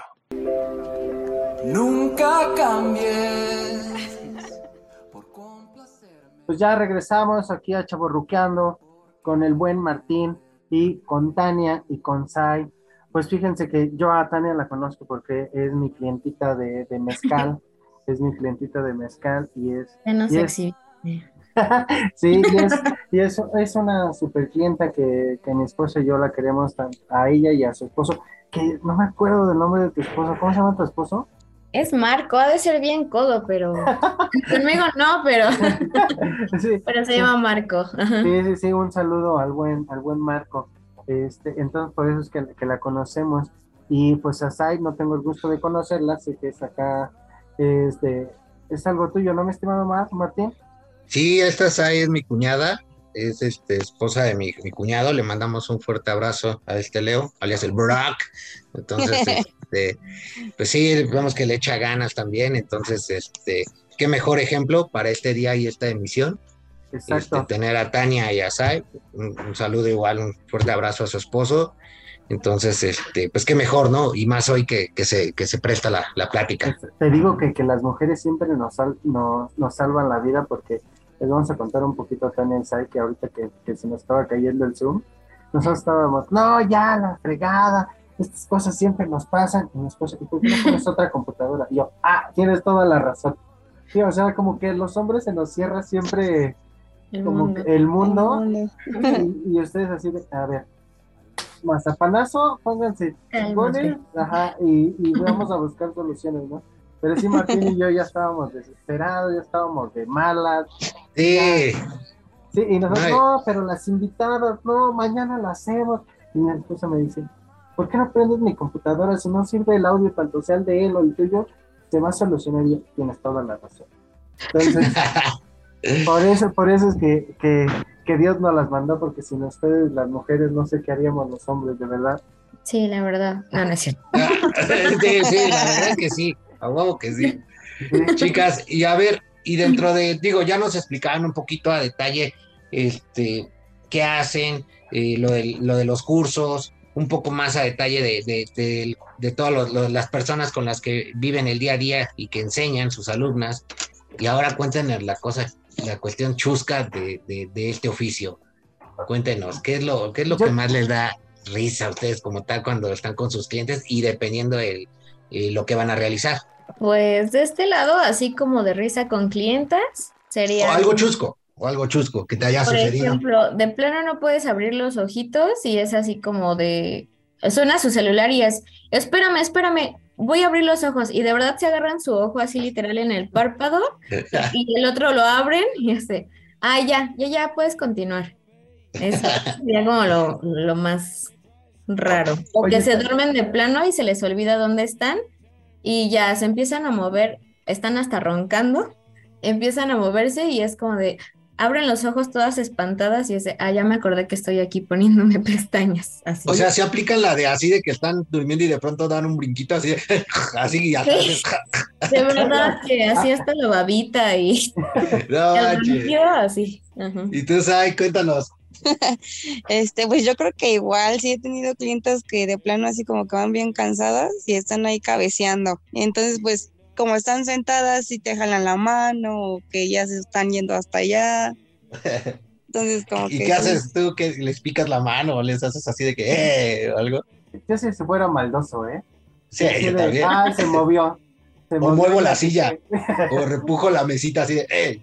Nunca cambies por complacerme. Pues ya regresamos aquí a Chavorruqueando con el buen Martín y con Tania y con Sai. Pues fíjense que yo a Tania la conozco porque es mi clientita de mezcal. Es mi clientita de mezcal y es... No y es sexy. sí, es una super clienta que mi esposo y yo la queremos a ella y a su esposo, que no me acuerdo del nombre de tu esposo. ¿Cómo se llama tu esposo? Es Marco, ha de ser bien codo, pero conmigo no, pero, Sí, pero se llama Marco. Ajá. sí, un saludo al buen Marco. Entonces por eso es que la conocemos. Y pues a Sai no tengo el gusto de conocerla, sé que es acá, es algo tuyo, ¿no, mi estimado Martín? Sí, esta Sai es mi cuñada, es esposa de mi cuñado. Le mandamos un fuerte abrazo a Leo, alias el Brock. Entonces, pues sí, vemos que le echa ganas también. Entonces, qué mejor ejemplo para este día y esta emisión. Exacto. Tener a Tania y a Sai. Un saludo igual, un fuerte abrazo a su esposo. Entonces, pues qué mejor, ¿no? Y más hoy que se presta la plática. Te digo que las mujeres siempre nos salvan la vida, porque les vamos a contar un poquito a Tania y Sai que ahorita que se nos estaba cayendo el Zoom, nosotros estábamos, no, ya, la fregada, estas cosas siempre nos pasan, y mi esposa, ¿y por qué no pones otra computadora? Y yo, tienes toda la razón. Sí, o sea, como que los hombres se nos cierra siempre como que el mundo. Y ustedes así de, a ver, mazapanazo, pónganse chingones, y vamos a buscar soluciones, ¿no? Pero sí, Martín y yo ya estábamos desesperados, ya estábamos de malas. Sí. Sí, y nosotros, no, pero las invitadas, no, mañana las hacemos. Y mi esposa me dice, ¿por qué no prendes mi computadora? Si no sirve el audio, tanto sea el de él o el tuyo, se va a solucionar. Y tienes toda la razón. Entonces, por eso es que Dios nos las mandó, porque sin ustedes, las mujeres, no sé qué haríamos los hombres, de verdad. Sí, la verdad. No es cierto. Sí, la verdad es que sí. A huevo que sí. Chicas, y a ver, y dentro de, ya nos explicaban un poquito a detalle qué hacen, lo de los cursos, un poco más a detalle de todas las personas con las que viven el día a día y que enseñan sus alumnas. Y ahora cuéntenos la cuestión chusca de este oficio. Cuéntenos, ¿qué es lo que más les da risa a ustedes como tal cuando están con sus clientes y dependiendo lo que van a realizar? Pues de este lado, así como de risa con clientas, sería... O algo chusco que te haya sucedido. Por ejemplo, de plano no puedes abrir los ojitos y es así como de... Suena su celular y es, espérame, voy a abrir los ojos. Y de verdad se agarran su ojo así literal en el párpado y el otro lo abren y hace, ya puedes continuar. Eso sería como lo más raro. O que se duermen de plano y se les olvida dónde están y ya se empiezan a mover, están hasta roncando, empiezan a moverse y es como de, abren los ojos todas espantadas y es de, ya me acordé que estoy aquí poniéndome pestañas. Así. O sea, se aplican la de así de que están durmiendo y de pronto dan un brinquito así, así y atrás. Sí. De verdad que así hasta la babita y el brinquito así. Ajá. Y tú, Sai, cuéntanos. Pues yo creo que igual sí he tenido clientes que de plano así como que van bien cansadas y están ahí cabeceando. Entonces, pues, como están sentadas, sí te jalan la mano o que ya se están yendo hasta allá. Entonces, como ¿Y que... qué haces tú? ¿Que les picas la mano o les haces así de que, o algo? Yo sí se fuera maldoso, ¿eh? Sí, yo también. Se movió. O muevo la silla, o repujo la mesita así de,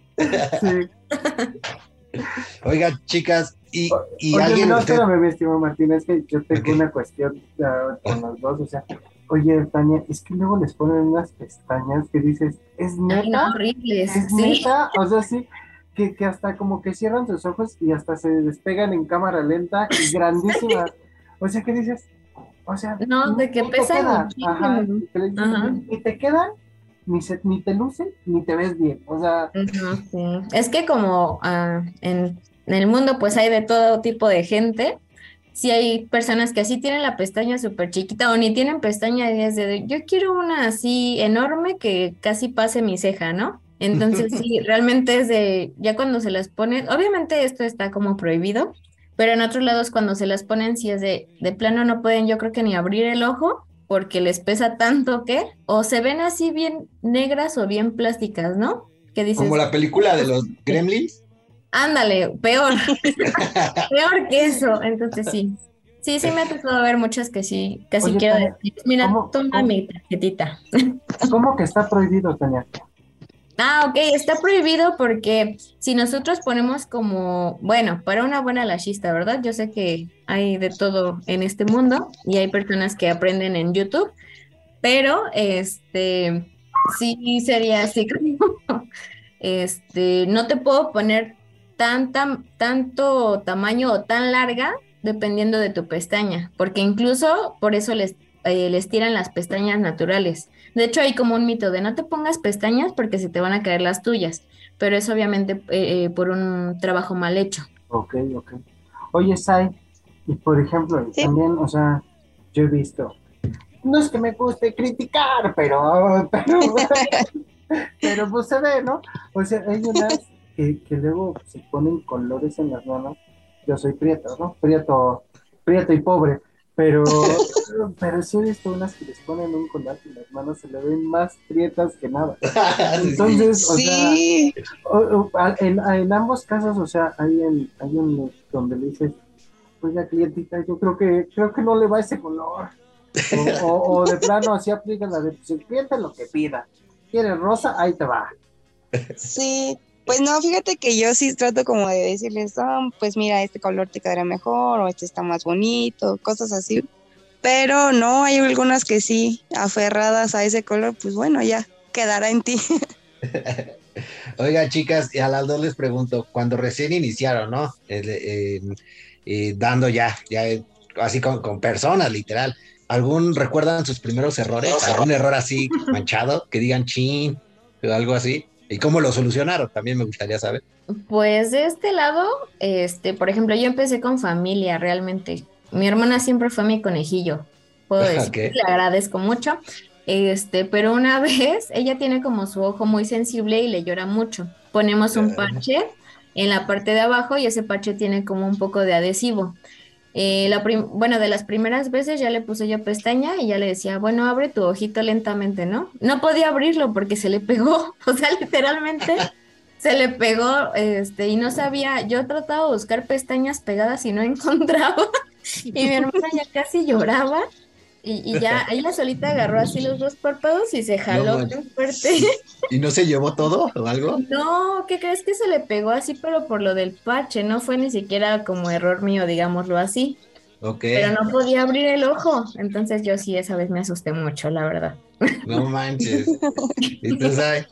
Sí. Oiga, chicas, y oye, alguien... No, espérame, mi estimado Martín, es que yo tengo una cuestión con los dos, o sea, oye, Tania, es que luego les ponen unas pestañas que dices, ¿es neta? No, horribles, ¿Es neta? O sea, sí, que hasta como que cierran sus ojos y hasta se despegan en cámara lenta y grandísimas. O sea, ¿qué dices? O sea, no, de que pesan muchísimo. Y te quedan, ni te lucen, ni te ves bien. O sea, sí. Es que como en el mundo pues hay de todo tipo de gente. Sí hay personas que así tienen la pestaña súper chiquita o ni tienen pestaña y es de, yo quiero una así enorme que casi pase mi ceja, ¿no? Entonces sí, realmente es de, ya cuando se las ponen, obviamente esto está como prohibido, pero en otros lados cuando se las ponen, si es de plano no pueden, yo creo que ni abrir el ojo porque les pesa tanto que, o se ven así bien negras o bien plásticas, ¿no? Que dices, Como la película de los Gremlins. ándale, peor, peor que eso, entonces sí. Sí, sí me ha tocado ver muchas que sí, casi Oye, quiero Tania, decir, mira, ¿cómo- toma cómo- mi tarjetita. ¿Cómo que está prohibido, Tania? Ah, ok, está prohibido porque si nosotros ponemos como, bueno, para una buena lashista, ¿verdad? Yo sé que hay de todo en este mundo y hay personas que aprenden en YouTube, pero sí sería así como, no te puedo poner tanto tamaño o tan larga dependiendo de tu pestaña, porque incluso por eso les tiran las pestañas naturales. De hecho, hay como un mito de no te pongas pestañas porque se te van a caer las tuyas, pero es obviamente por un trabajo mal hecho. Ok, ok. Oye, Sai, y por ejemplo, Sí. también, o sea, yo he visto, no es que me guste criticar, pero pues se ve, ¿no? O sea, hay unas que luego se ponen colores en las manos. Yo soy prieto, ¿no? Prieto y pobre, pero, pero sí he visto unas que les ponen un color y las manos se le ven más prietas que nada. Entonces, o sea, Sí, en ambos casos, o sea, hay un donde le dices, oiga, clientita, yo creo que no le va ese color. O de plano así aplica la de, pues el cliente lo que pida. ¿Quieres rosa? Ahí te va. sí. Pues no, fíjate que yo sí trato como de decirles, pues mira, este color te quedará mejor, o este está más bonito, cosas así. Pero no, hay algunas que sí, aferradas a ese color, pues bueno, ya quedará en ti. Oiga, chicas, y a las dos les pregunto, cuando recién iniciaron, ¿no? Dando así con personas, literal. ¿Recuerdan sus primeros errores? ¿Algún error así manchado? Que digan chin o algo así. ¿Y cómo lo solucionaron? También me gustaría saber. Pues de este lado, por ejemplo, yo empecé con familia realmente. Mi hermana siempre fue mi conejillo, puedo decir, Ok. le agradezco mucho. Pero una vez ella tiene como su ojo muy sensible y le llora mucho. Ponemos un parche en la parte de abajo y ese parche tiene como un poco de adhesivo. Bueno, de las primeras veces ya le puse yo pestaña y ya le decía, bueno, abre tu ojito lentamente, ¿no? No podía abrirlo porque se le pegó, o sea, literalmente se le pegó, y no sabía, yo trataba de buscar pestañas pegadas y no encontraba, y mi hermana ya casi lloraba, y ya ella solita agarró así los dos párpados y se No jaló manches. bien fuerte. ¿Y no se llevó todo o algo? No, ¿qué crees que se le pegó así, pero por lo del parche? No fue ni siquiera como error mío, digámoslo así. Ok. Pero no podía abrir el ojo. Entonces yo sí esa vez me asusté mucho, la verdad. No manches. ¿Y tú sabes?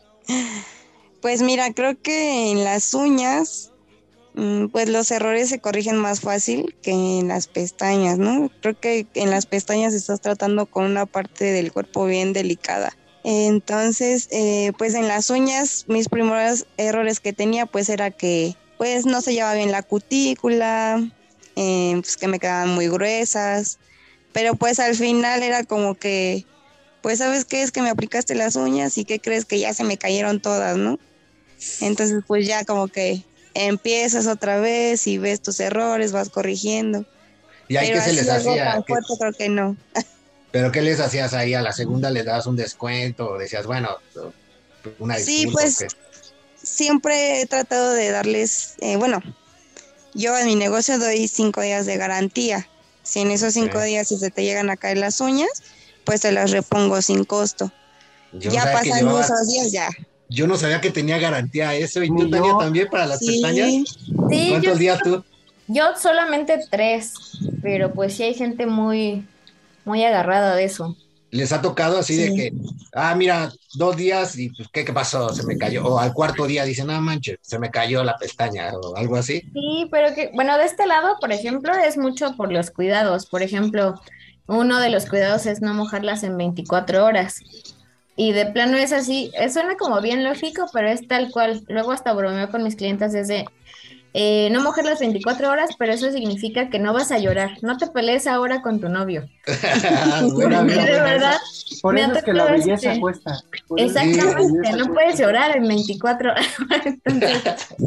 Pues mira, creo que en las uñas, pues los errores se corrigen más fácil que en las pestañas, ¿no? Creo que en las pestañas estás tratando con una parte del cuerpo bien delicada. Entonces, pues en las uñas, mis primeros errores que tenía, pues era que pues no se llevaba bien la cutícula, pues que me quedaban muy gruesas, pero pues al final era como que, pues ¿sabes qué? Es que me aplicaste las uñas y ¿qué crees? Que ya se me cayeron todas, ¿no? Entonces pues ya como que empiezas otra vez y ves tus errores, vas corrigiendo, ¿Y ahí pero qué se así les algo hacía? tan fuerte creo que no. ¿Pero qué les hacías ahí? ¿A la segunda les dabas un descuento? ¿O decías, bueno, una Sí, disculpa? pues ¿O qué? siempre he tratado de darles, bueno, yo en mi negocio doy 5 días de garantía. Si en esos 5 Ok. días si se te llegan a caer las uñas, pues te las repongo sin costo. Yo no Ya sabía que pasando llevaba, esos días, ya. yo no sabía que tenía garantía eso. ¿Y tú, Ni Tania, yo. también para las pestañas? Sí, Sí, ¿Cuántos días tú? yo solamente 3, pero pues sí hay gente muy, muy agarrada de eso. ¿Les ha tocado así de sí. que, mira, 2 días y pues, ¿qué pasó? Se me cayó. O al cuarto día dicen, no manches, se me cayó la pestaña o algo así. Sí, pero que, bueno, de este lado, por ejemplo, es mucho por los cuidados. Por ejemplo, uno de los cuidados es no mojarlas en 24 horas. Y de plano es así, suena como bien lógico, pero es tal cual. Luego hasta bromeo con mis clientes desde, no mojar las 24 horas, pero eso significa que no vas a llorar. No te pelees ahora con tu novio. Buena, Porque buena, de buena. verdad, Por me eso ha es que la tocado belleza cuesta. Por eso es que la Exactamente, belleza no cuesta. puedes llorar en 24 horas. Entonces,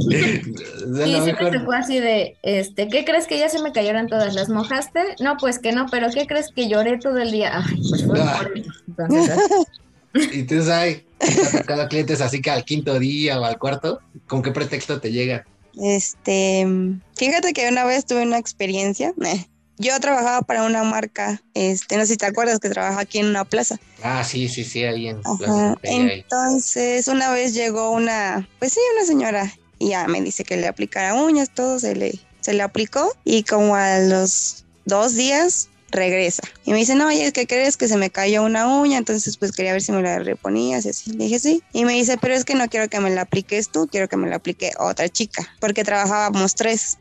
De y lo sí me mejor. tocó así de, ¿qué crees que ya se me cayeron todas? ¿Las mojaste? No, pues que no, pero ¿qué crees que lloré todo el día? Ay, pues fue Ah, por eso. Entonces, y tú sabes, te ha tocado clientes así que al quinto día o al cuarto, ¿con qué pretexto te llegan? Fíjate que una vez tuve una experiencia. Yo trabajaba para una marca, no sé si te acuerdas que trabaja aquí en una plaza. Ah, sí, sí, sí, ahí en Plaza Ajá. Pompeya, ahí. Entonces, una vez llegó pues sí, una señora, y ya me dice que le aplicara uñas, todo se le aplicó, y como a los 2 días regresa. Y me dice, no, oye, ¿qué crees? Que se me cayó una uña, entonces pues quería ver si me la reponías y así. Le dije, sí. Y me dice, pero es que no quiero que me la apliques tú, quiero que me la aplique otra chica, porque trabajábamos 3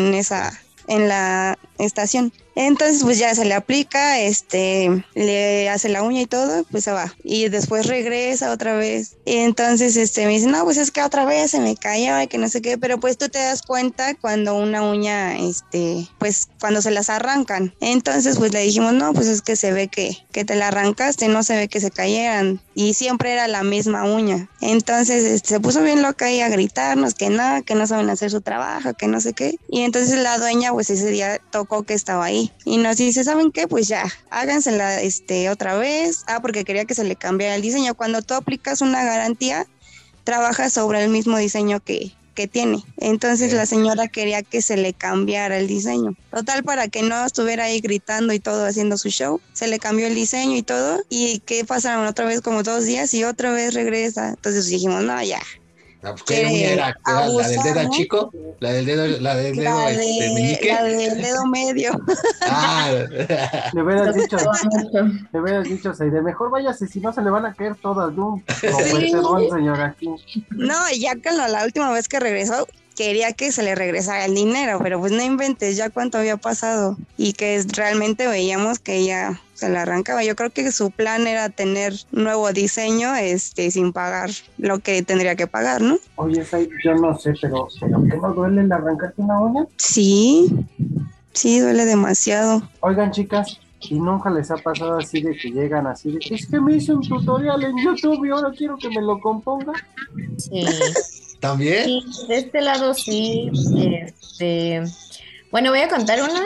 en la estación. Entonces pues ya se le aplica, le hace la uña y todo, pues se va. Y después regresa otra vez. Y entonces me dice, no, pues es que otra vez se me cayó y que no sé qué, pero pues tú te das cuenta cuando una uña, pues cuando se las arrancan. Entonces pues le dijimos, no, pues es que se ve que te la arrancaste, no se ve que se cayeran. Y siempre era la misma uña. Entonces se puso bien loca ahí a gritarnos que no saben hacer su trabajo, que no sé qué. Y entonces la dueña pues ese día tocó que estaba ahí. Y nos dice, ¿saben qué? Pues ya, hágansela otra vez. Porque quería que se le cambiara el diseño. Cuando tú aplicas una garantía, trabajas sobre el mismo diseño que tiene. Entonces la señora quería que se le cambiara el diseño. Total, para que no estuviera ahí gritando y todo haciendo su show, se le cambió el diseño y todo. ¿Y qué pasaron? Otra vez como 2 días y otra vez regresa. Entonces dijimos, no, ya. Ah, pues, ¿qué uña era? ¿Era la del dedo Abusar, ¿no? chico? ¿La del dedo meñique? La del dedo medio. Ah, Le hubieras dicho, mucho. le hubieras dicho, Seide, mejor váyase, si no se le van a caer todas, ¿no? Sí. Perdón, señor, aquí. No, y ya con la última vez que regresó, quería que se le regresara el dinero, pero pues no inventes ya cuánto había pasado y que realmente veíamos que ella se la arrancaba. Yo creo que su plan era tener nuevo diseño, sin pagar lo que tendría que pagar, ¿no? Oye, Seide, yo no sé, pero ¿qué no duele el arrancarte una uña? Sí, duele demasiado. Oigan, chicas, ¿y nunca les ha pasado así de que llegan así de es que me hice un tutorial en YouTube y ahora quiero que me lo componga? Sí. ¿también? Sí, de este lado sí. Bueno, voy a contar una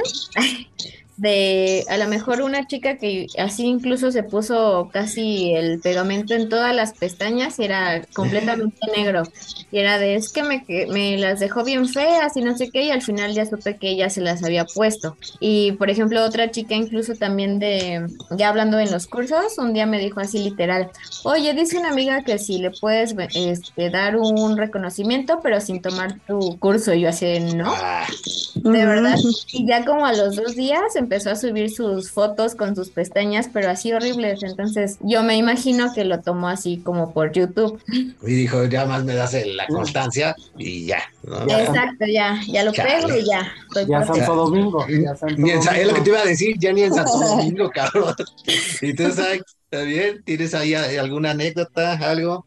de a lo mejor una chica que así incluso se puso casi el pegamento en todas las pestañas y era completamente negro. Y era de, es que me las dejó bien feas y no sé qué, y al final ya supe que ella se las había puesto. Y por ejemplo, otra chica incluso también ya hablando en los cursos, un día me dijo así literal, oye, dice una amiga que si le puedes dar un reconocimiento, pero sin tomar tu curso. Y yo así, ¿no? Ah, De verdad. Y ya como a los 2 días empezó a subir sus fotos con sus pestañas, pero así horribles. Entonces yo me imagino que lo tomó así como por YouTube. y dijo, ya más me das la constancia y ya, ¿no? Ya. Exacto, ya lo Chale. pego y ya. Estoy Ya por- Santo Domingo, ya Santo Ni en, es lo que Domingo. te iba a decir, ya ni en Santo Domingo, cabrón. ¿Y tú, Zach, está bien? ¿Tienes ahí alguna anécdota, algo?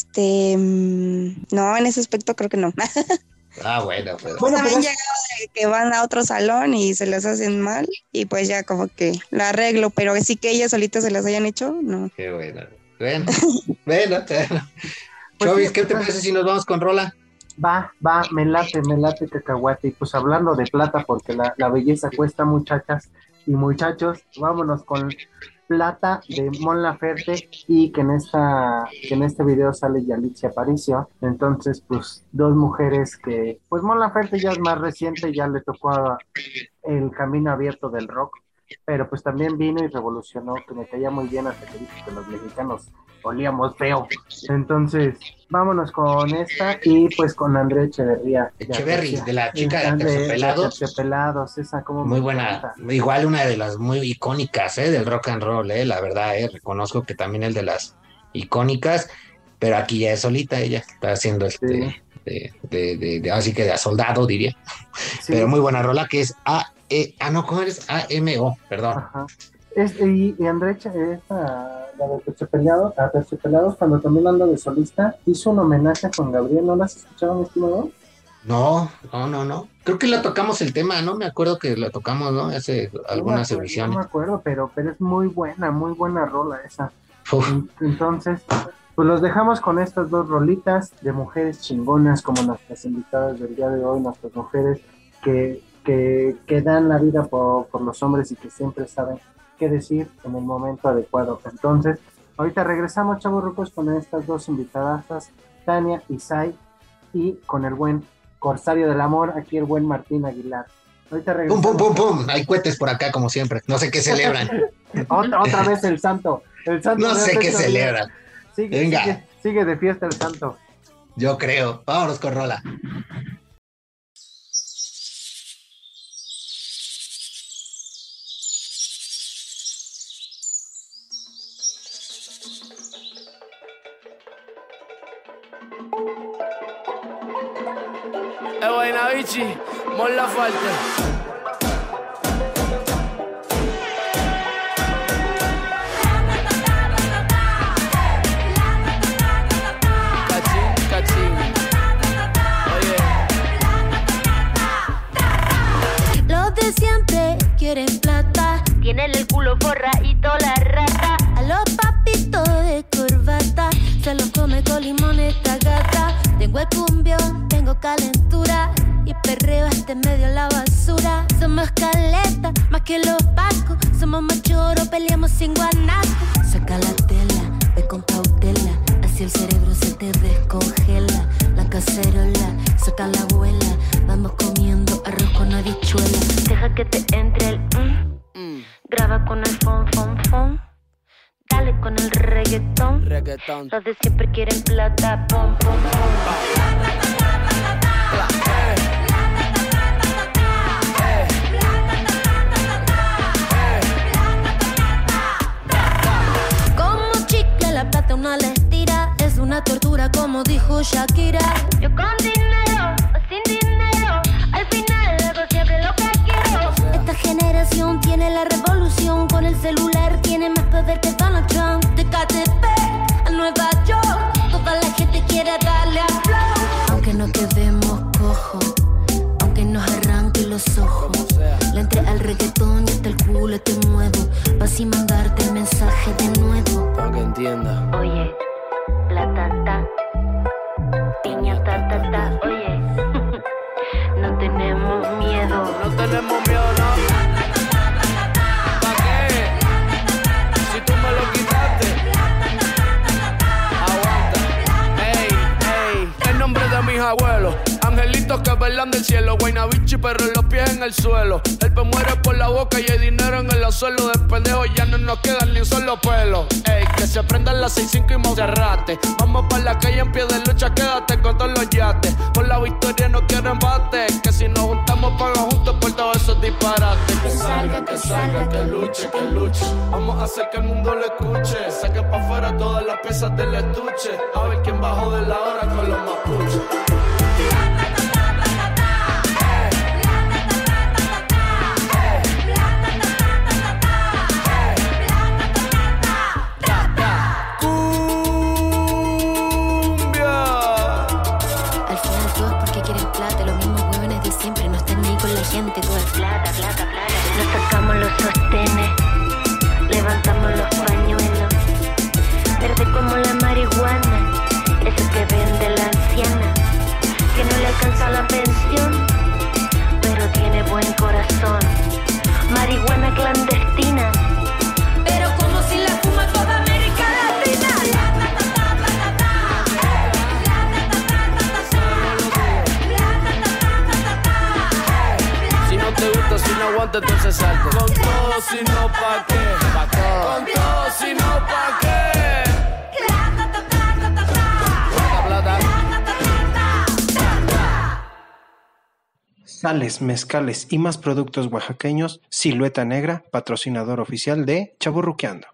No, en ese aspecto creo que no. Ah, bueno, pues. Bueno, Me pero han es- llegado de que van a otro salón y se las hacen mal y pues ya como que lo arreglo, pero sí que ellas solitas se las hayan hecho, no. Qué bueno. Bueno, bueno. Pues Chovis, sí, ¿qué te pues- parece si nos vamos con rola? Va, me late cacahuate. Y pues hablando de plata, porque la belleza cuesta, muchachas y muchachos, vámonos con Plata de Mon Laferte y que en este video sale Yalitza Aparicio. Entonces, pues, dos mujeres que, pues Mon Laferte ya es más reciente, ya le tocó el camino abierto del rock, pero pues también vino y revolucionó, que me caía muy bien hasta que dijo que los mexicanos olíamos feo. Entonces, vámonos con esta y pues con Andrea Echeverría. Echeverry, de la chica de Terciopelados. Terciopelados, esa como Muy buena, igual una de las muy icónicas, del rock and roll, la verdad, reconozco que también el de las icónicas, pero aquí ya es solita, ella está haciendo así que de a soldado, diría. Sí. Pero muy buena rola que es ¿cómo eres? AMO, perdón. Ajá. Y Andrea, la de Terciopelados, cuando también anda de solista, hizo un homenaje con Gabriel, ¿no las escucharon, estimado? No. Creo que la tocamos el tema, ¿no? Me acuerdo que la tocamos, ¿no? Hace algunas No emisiones. me acuerdo, pero es muy buena rola esa. Uf. Entonces, pues los dejamos con estas dos rolitas de mujeres chingonas como nuestras invitadas del día de hoy, nuestras mujeres que dan la vida por los hombres y que siempre saben qué decir en el momento adecuado. Entonces, ahorita regresamos, chavorrucos, con estas dos invitadas, Tania y Sai, y con el buen Corsario del Amor, aquí el buen Martín Aguilar. Ahorita ¡Pum, regresamos. pum, pum, pum! Hay cohetes por acá, como siempre. No sé qué celebran. Otra vez el santo. No sé qué celebran. Venga. Sigue de fiesta el santo. Yo creo. Vámonos con rola. Guaynabichi, Mon Laferte. Cachín. Oye. Los de siempre quieren plata, tienen el culo forradito la rata. A los papitos de corbata se los come con limón esta gata. Tengo el cumbión, tengo calentura y perreo hasta en medio de la basura. Somos caleta, más que los pacos. Somos machoros, peleamos sin guanaco. Saca la tela, ve con cautela, así el cerebro se te descongela. La cacerola, saca la abuela, vamos comiendo arroz con habichuela. Deja que te entre el graba con el fon. Dale con el reggaetón. Los de siempre quieren plata, pom. Como chicle la plata una les tira, es una tortura como dijo Shakira. Yo con dinero o sin dinero, al final hago siempre lo que quiero. Esta generación tiene la revolución, con el celular tiene más poder que Donald Trump. De KTP a Nueva York, toda la gente quiere darle a flow. Aunque no quedemos cojos, aunque nos arranque los ojos, le entré al reggaetón y hasta el culo te muevo, pa' así mandarte el mensaje de nuevo. Para que entienda. Oye, platata, piña ta, oye, no tenemos miedo. No tenemos miedo, no. ¿Pa' qué? Si tú me lo quitaste. Aguanta. Ey. El nombre de mis abuelos. Angelitos que velan del cielo. Guaynabichi, pero los pies en el suelo. El pe muere por la boca y hay dinero en el suelo. De pendejo ya no nos quedan ni un solo pelo. Ey, que se prendan las 6-5 y Monserrate. Vamos pa' la calle en pie de lucha, quédate con todos los yates. Por la victoria no quiero embate, que si nos juntamos paga juntos por todos esos disparates. Que salga, que luche. Vamos a hacer que el mundo lo escuche. Saque pa' afuera todas las piezas del estuche. A ver quién bajó de la hora con los mapuches. Gente, todo es plata. Nos sacamos los sostenes, levantamos los pañuelos. Verde como la marihuana, eso que vende la anciana, que no le alcanza la pensión, pero tiene buen corazón. Marihuana clandestina, pero como si la fuma toda América Latina. Te gusta, si no aguanta, entonces salte. Con todo, si no, ¿pa' qué? Con todo, si no, ¿pa' qué? Plata. Sales, mezcales y más productos oaxaqueños. Silueta Negra, patrocinador oficial de Chavorruqueando.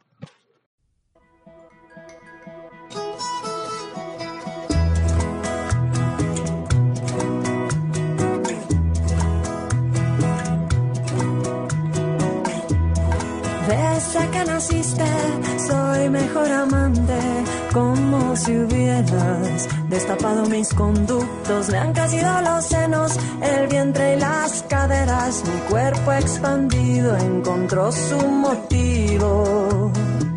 Ves acá que naciste, soy mejor amante, como si hubieras destapado mis conductos. Me han crecido los senos, el vientre y las caderas, mi cuerpo expandido encontró su motivo.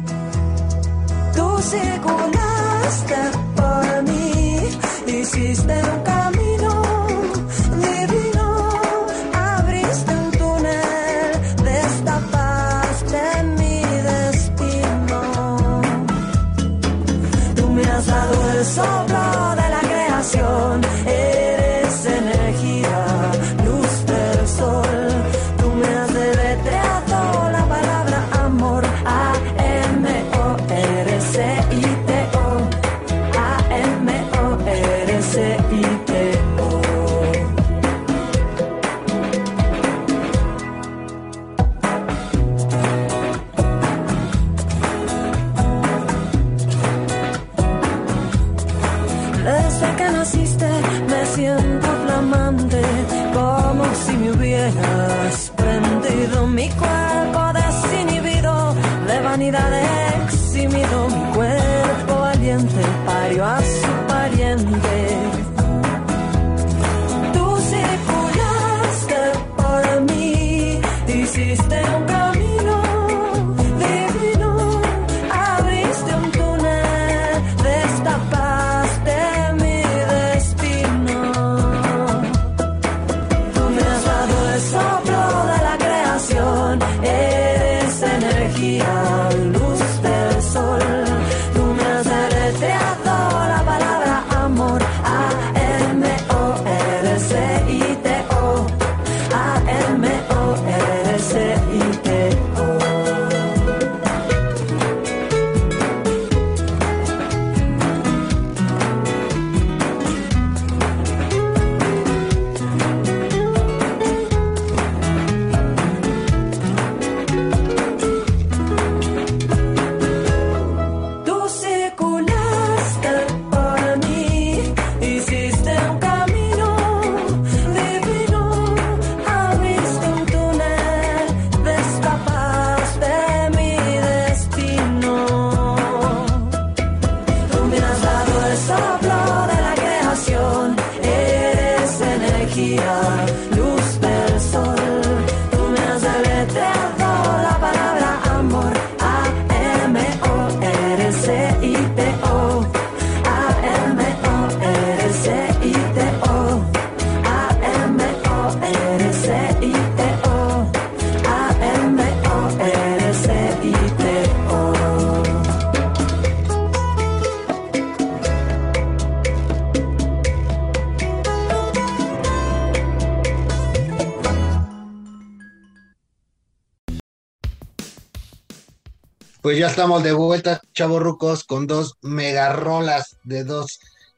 Tú circulaste por mí, hiciste un camino divino, abriste un túnel, destapaste mi destino. Tú me has dado el soplo de la creación, eres energía, luz del sol. Tú me has deletreado la palabra amor, A-M-O-R-C-I-T-O, A-M-O-R-C-I-T-O. Desde que naciste me siento flamante, como si me hubieras prendido mi cuerpo desinhibido, de vanidad eximido, mi cuerpo valiente parió a su pariente. Tú circulaste por mí, hiciste un camino divino, abriste un túnel, destapaste mi destino. Tú me has dado el soplo de la creación, eres energía, luz del sol. Tú me has deletreado la palabra amor, A-M-O-R-C-I-T-O, A-M-O-R-C-I-T-O. Tú circulaste por mí, hiciste un camino divino, abriste un túnel, destapaste mi destino. Tú me has dado el soplo de la creación, eres energía, luz del sol. Tú me has deletreado la palabra amor, A-M-O-R-C-I-T-O, A-M-O-R-C-I-T-O, A-M-O-R-C-I-T-O, A-M-O-R-C-I-T-O. Pues ya estamos de vuelta, chavorrucos, con dos mega rolas de dos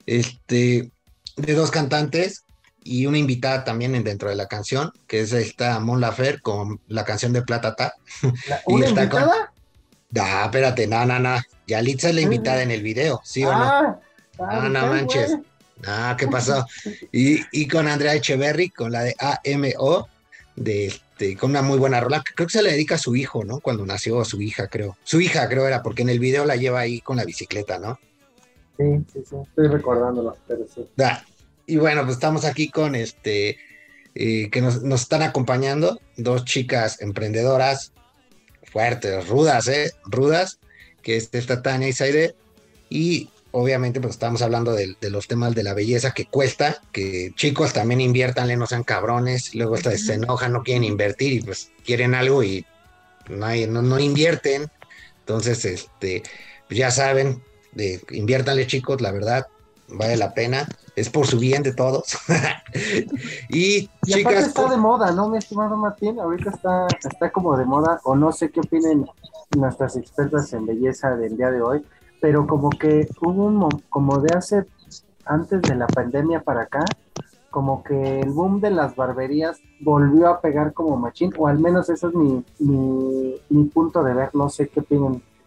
cantantes y una invitada también dentro de la canción, que es esta Mon Laferte con la canción de Platata. ¿Una invitada? Espérate, no. Yalitza es la invitada en el video, ¿sí o no? No manches. Bueno. ¿Qué pasó? Y con Andrea Echeverry, con la de AMO, con una muy buena rola. Creo que se le dedica a su hijo, ¿no? Cuando nació su hija, creo. Su hija, creo era, porque en el video la lleva ahí con la bicicleta, ¿no? Sí, estoy recordándolo, pero sí. Y bueno, pues estamos aquí con que nos están acompañando, dos chicas emprendedoras fuertes, rudas, que es esta Tania y Zaide, y obviamente pues estamos hablando de los temas de la belleza que cuesta, que chicos también inviertanle, no sean cabrones, luego se enojan, no quieren invertir y pues quieren algo y no invierten. Entonces, pues ya saben, inviértanle, chicos, la verdad, vale la pena, es por su bien de todos. y chicas, aparte está de moda, ¿no, mi estimado Martín? Ahorita está como de moda, o no sé qué opinen nuestras expertas en belleza del día de hoy, pero como que hubo como de antes de la pandemia para acá, como que el boom de las barberías volvió a pegar como machín, o al menos ese es mi punto de ver, no sé qué opinan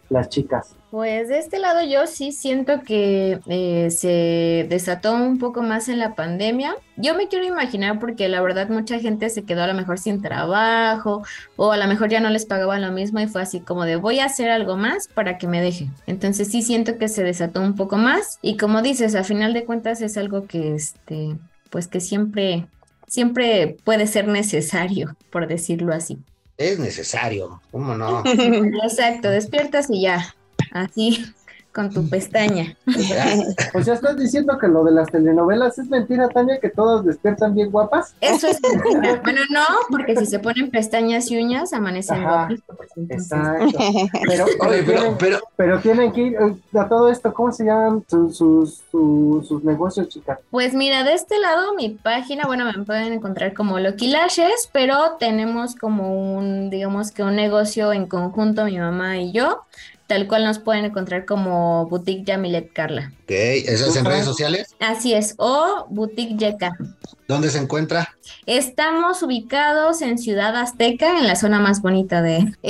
las chicas? Pues de este lado yo sí siento que se desató un poco más en la pandemia. Yo me quiero imaginar porque la verdad mucha gente se quedó a lo mejor sin trabajo o a lo mejor ya no les pagaban lo mismo y fue así como de voy a hacer algo más para que me deje. Entonces sí siento que se desató un poco más y como dices, a final de cuentas es algo que pues que siempre puede ser necesario, por decirlo así. Es necesario, ¿cómo no? Exacto, despiertas y ya. Así, con tu pestaña. O sea, ¿estás diciendo que lo de las telenovelas es mentira, Tania, que todas despiertan bien guapas? Eso es mentira. Bueno, no, porque si se ponen pestañas y uñas, amanecen guapitos. Exacto. Pero tienen que ir a todo esto, ¿cómo se llaman sus negocios, chicas? Pues mira, de este lado mi página, bueno, me pueden encontrar como Lucky Lashes, pero tenemos como digamos que un negocio en conjunto, mi mamá y yo. Tal cual nos pueden encontrar como Boutique Yamilet Carla. Ok, ¿eso es en redes sociales? Así es, o Boutique Yeka. ¿Dónde se encuentra? Estamos ubicados en Ciudad Azteca, en la zona más bonita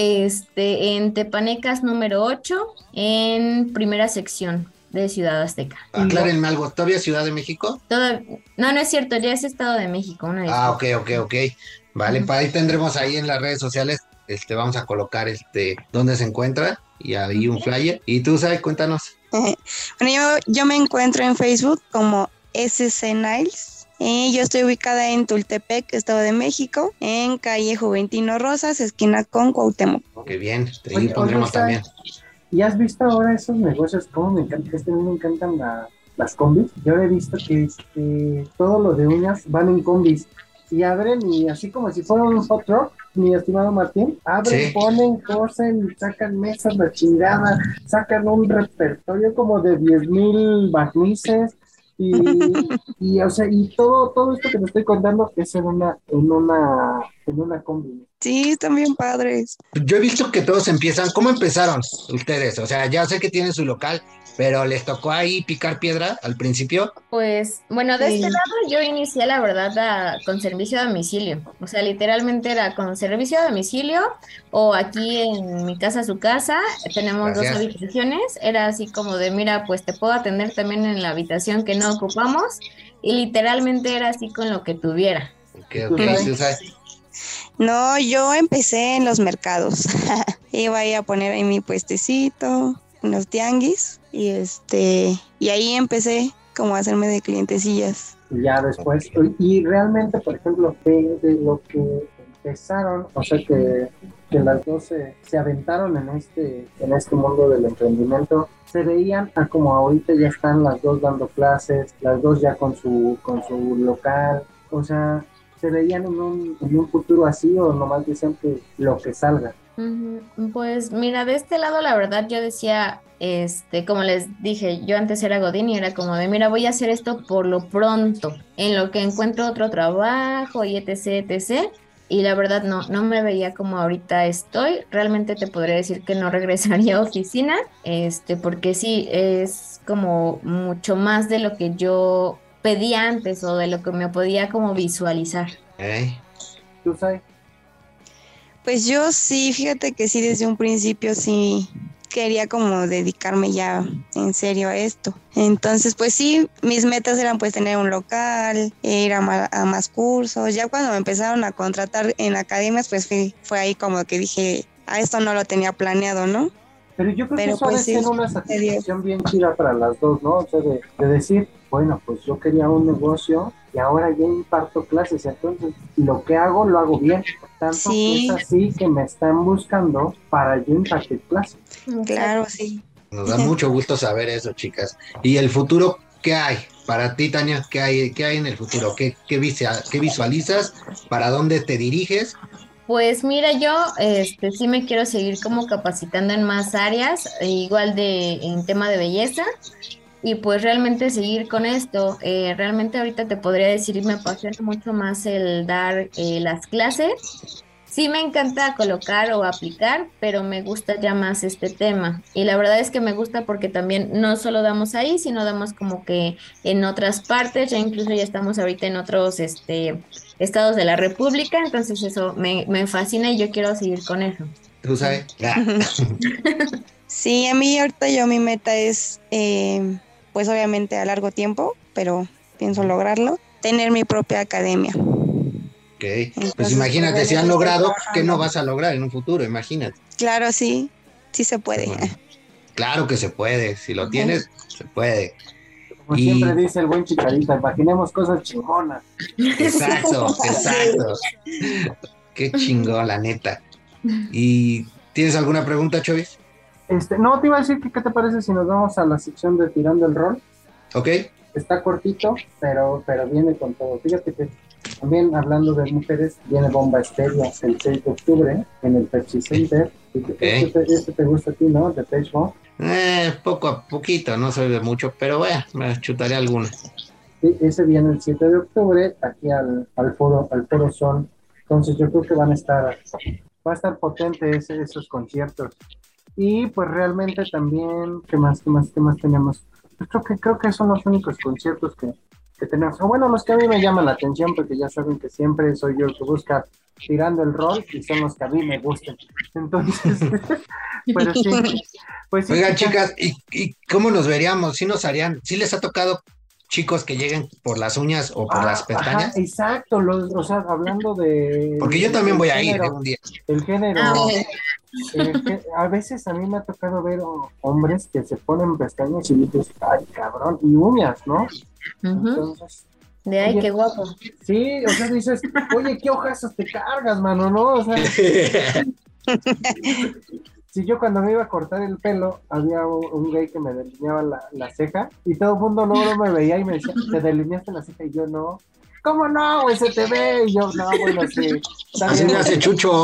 en Tepanecas número 8, en primera sección de Ciudad Azteca. Aclárenme algo, ¿todavía es Ciudad de México? No es cierto, ya es Estado de México. Ok. Vale, para ahí tendremos ahí en las redes sociales, vamos a colocar dónde se encuentra y ahí un flyer. ¿Y tú, Sai, cuéntanos? Bueno, yo me encuentro en Facebook como SC Niles. Yo estoy ubicada en Tultepec, Estado de México, en calle Juventino Rosas, esquina con Cuauhtémoc. Qué bien, ahí pondremos también. ¿Y has visto ahora esos negocios? ¿Cómo me encanta? Me encantan las combis. Yo he visto que todo lo de uñas van en combis y abren y así como si fuera un hot rock, mi estimado Martín, abren, sí, ponen, cosen, sacan mesas, la chingada, sacan un repertorio como de 10,000 barnices y o sea, y todo esto que te estoy contando es en una combi. Sí, están bien padres. Yo he visto que todos empiezan. ¿Cómo empezaron ustedes? O sea, ya sé que tienen su local, pero ¿les tocó ahí picar piedra al principio? Pues, bueno, de este lado yo inicié, la verdad, con servicio a domicilio. O sea, literalmente era con servicio a domicilio o aquí en mi casa, su casa. Tenemos dos habitaciones. Era así como de, mira, pues te puedo atender también en la habitación que no ocupamos. Y literalmente era así con lo que tuviera. Ok, No, yo empecé en los mercados. Iba ahí a poner ahí mi puestecito, unos tianguis, y ahí empecé como a hacerme de clientecillas. Ya después, y realmente, por ejemplo, de lo que empezaron, o sea que las dos se aventaron en este mundo del emprendimiento, se veían a como ahorita ya están las dos dando clases, las dos ya con su local, o sea, ¿se veían en un futuro así o nomás decían que lo que salga? Pues mira, de este lado la verdad yo decía, como les dije, yo antes era godín y era como de, mira, voy a hacer esto por lo pronto, en lo que encuentro otro trabajo y etc. Y la verdad no me veía como ahorita estoy. Realmente te podría decir que no regresaría a oficina, porque sí, es como mucho más de lo que yo pedí antes o de lo que me podía como visualizar. ¿Tú sabes? Pues yo sí, fíjate que sí, desde un principio sí quería como dedicarme ya en serio a esto. Entonces, pues sí, mis metas eran pues tener un local, ir a más cursos. Ya cuando me empezaron a contratar en academias, pues fue ahí como que dije, esto no lo tenía planeado, ¿no? Pero yo creo que eso debe ser una satisfacción bien chida para las dos, ¿no? O sea, de decir, bueno, pues yo quería un negocio y ahora ya imparto clases, entonces lo que hago, lo hago bien. Tanto que es así que me están buscando para yo impartir clases. Claro, sí. Nos da mucho gusto saber eso, chicas. ¿Y el futuro qué hay? Para ti, Tania, ¿qué hay en el futuro? ¿Qué visualizas? ¿Para dónde te diriges? Pues mira, yo sí me quiero seguir como capacitando en más áreas, igual en tema de belleza, y pues realmente seguir con esto. Realmente ahorita te podría decir, me apasiona mucho más el dar las clases. Sí me encanta colocar o aplicar, pero me gusta ya más este tema. Y la verdad es que me gusta porque también no solo damos ahí, sino damos como que en otras partes, ya incluso ya estamos ahorita en otros estados de la República, entonces eso me fascina y yo quiero seguir con eso. ¿Tú sabes? Sí, a mí ahorita mi meta es, pues obviamente a largo tiempo, pero pienso lograrlo, tener mi propia academia. Ok, Entonces, pues imagínate, pues, si han estoy logrado, trabajando. ¿qué no vas a lograr en un futuro? Imagínate. Claro, sí se puede. Bueno, claro que se puede, si lo tienes, se puede. Como siempre dice el buen Chicharito, imaginemos cosas chingonas. Exacto. Qué chingón, la neta. ¿Y tienes alguna pregunta, Chovis? No, te iba a decir que qué te parece si nos vamos a la sección de Tirando el Rol. Ok. Está cortito, pero viene con todo. Fíjate que también hablando de mujeres, viene Bomba Estéreo el 6 de octubre en el Pepsi Center. Este te gusta a ti, ¿no? De Page Bomb. Poco a poquito, no soy de mucho, pero bueno, me chutaré alguna. Sí, ese viene el 7 de octubre aquí al Foro Sol. Entonces yo creo que va a estar potente esos conciertos. Y pues realmente también, ¿qué más tenemos? Pues creo que son los únicos conciertos que tenemos. O bueno, los que a mí me llaman la atención, porque ya saben que siempre soy yo el que busca Tirando el Rol y son los que a mí me gustan. Entonces, pero sí. Pues sí. Oigan, chicas, ¿y cómo nos veríamos? ¿Sí les ha tocado chicos que lleguen por las uñas o por las pestañas? Ajá, exacto, o sea, hablando de... Porque yo también voy a ir un día. El género... a veces a mí me ha tocado ver hombres que se ponen pestañas y dices, ay, cabrón, y uñas, ¿no? Entonces... Ay, qué guapo. Sí, o sea, dices, oye, qué hojazos te cargas, mano, ¿no? O sea... Si yo cuando me iba a cortar el pelo, había un gay que me delineaba la ceja y todo el mundo luego me veía y me decía, ¿te delineaste la ceja? Y yo, no. ¿Cómo no, güey? Se te ve. Y yo, no, bueno, sí. Así me hace Chucho.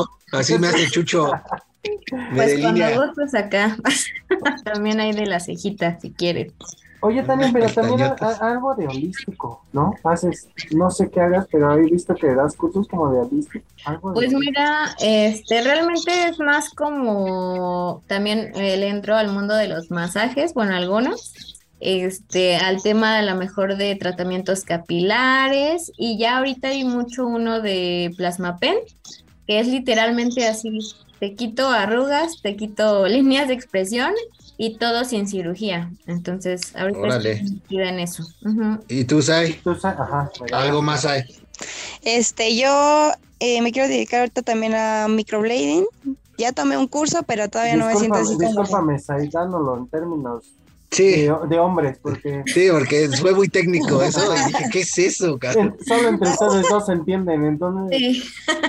Me pues delinea. cuando gustes acá, también hay de la cejita, si quieres. Oye, también, pero también algo de holístico, ¿no? Haces, no sé qué hagas, pero he visto que das cursos como de holístico. Pues mira, realmente es más como, también le entro al mundo de los masajes, bueno, algunos, al tema a lo mejor de tratamientos capilares, y ya ahorita hay mucho uno de Plasmapen, que es literalmente así, te quito arrugas, te quito líneas de expresión, y todo sin cirugía. Entonces, ahorita estoy metida en eso. Uh-huh. ¿Y tú, Sai? Ajá. ¿Algo más hay? Yo me quiero dedicar ahorita también a microblading. Ya tomé un curso, pero todavía no me siento así. Discúlpame, Sai, dándolo en términos de hombres, porque... Sí, porque fue muy técnico eso, y dije, ¿qué es eso, cara? Solo entre ustedes dos se entienden, entonces... Sí.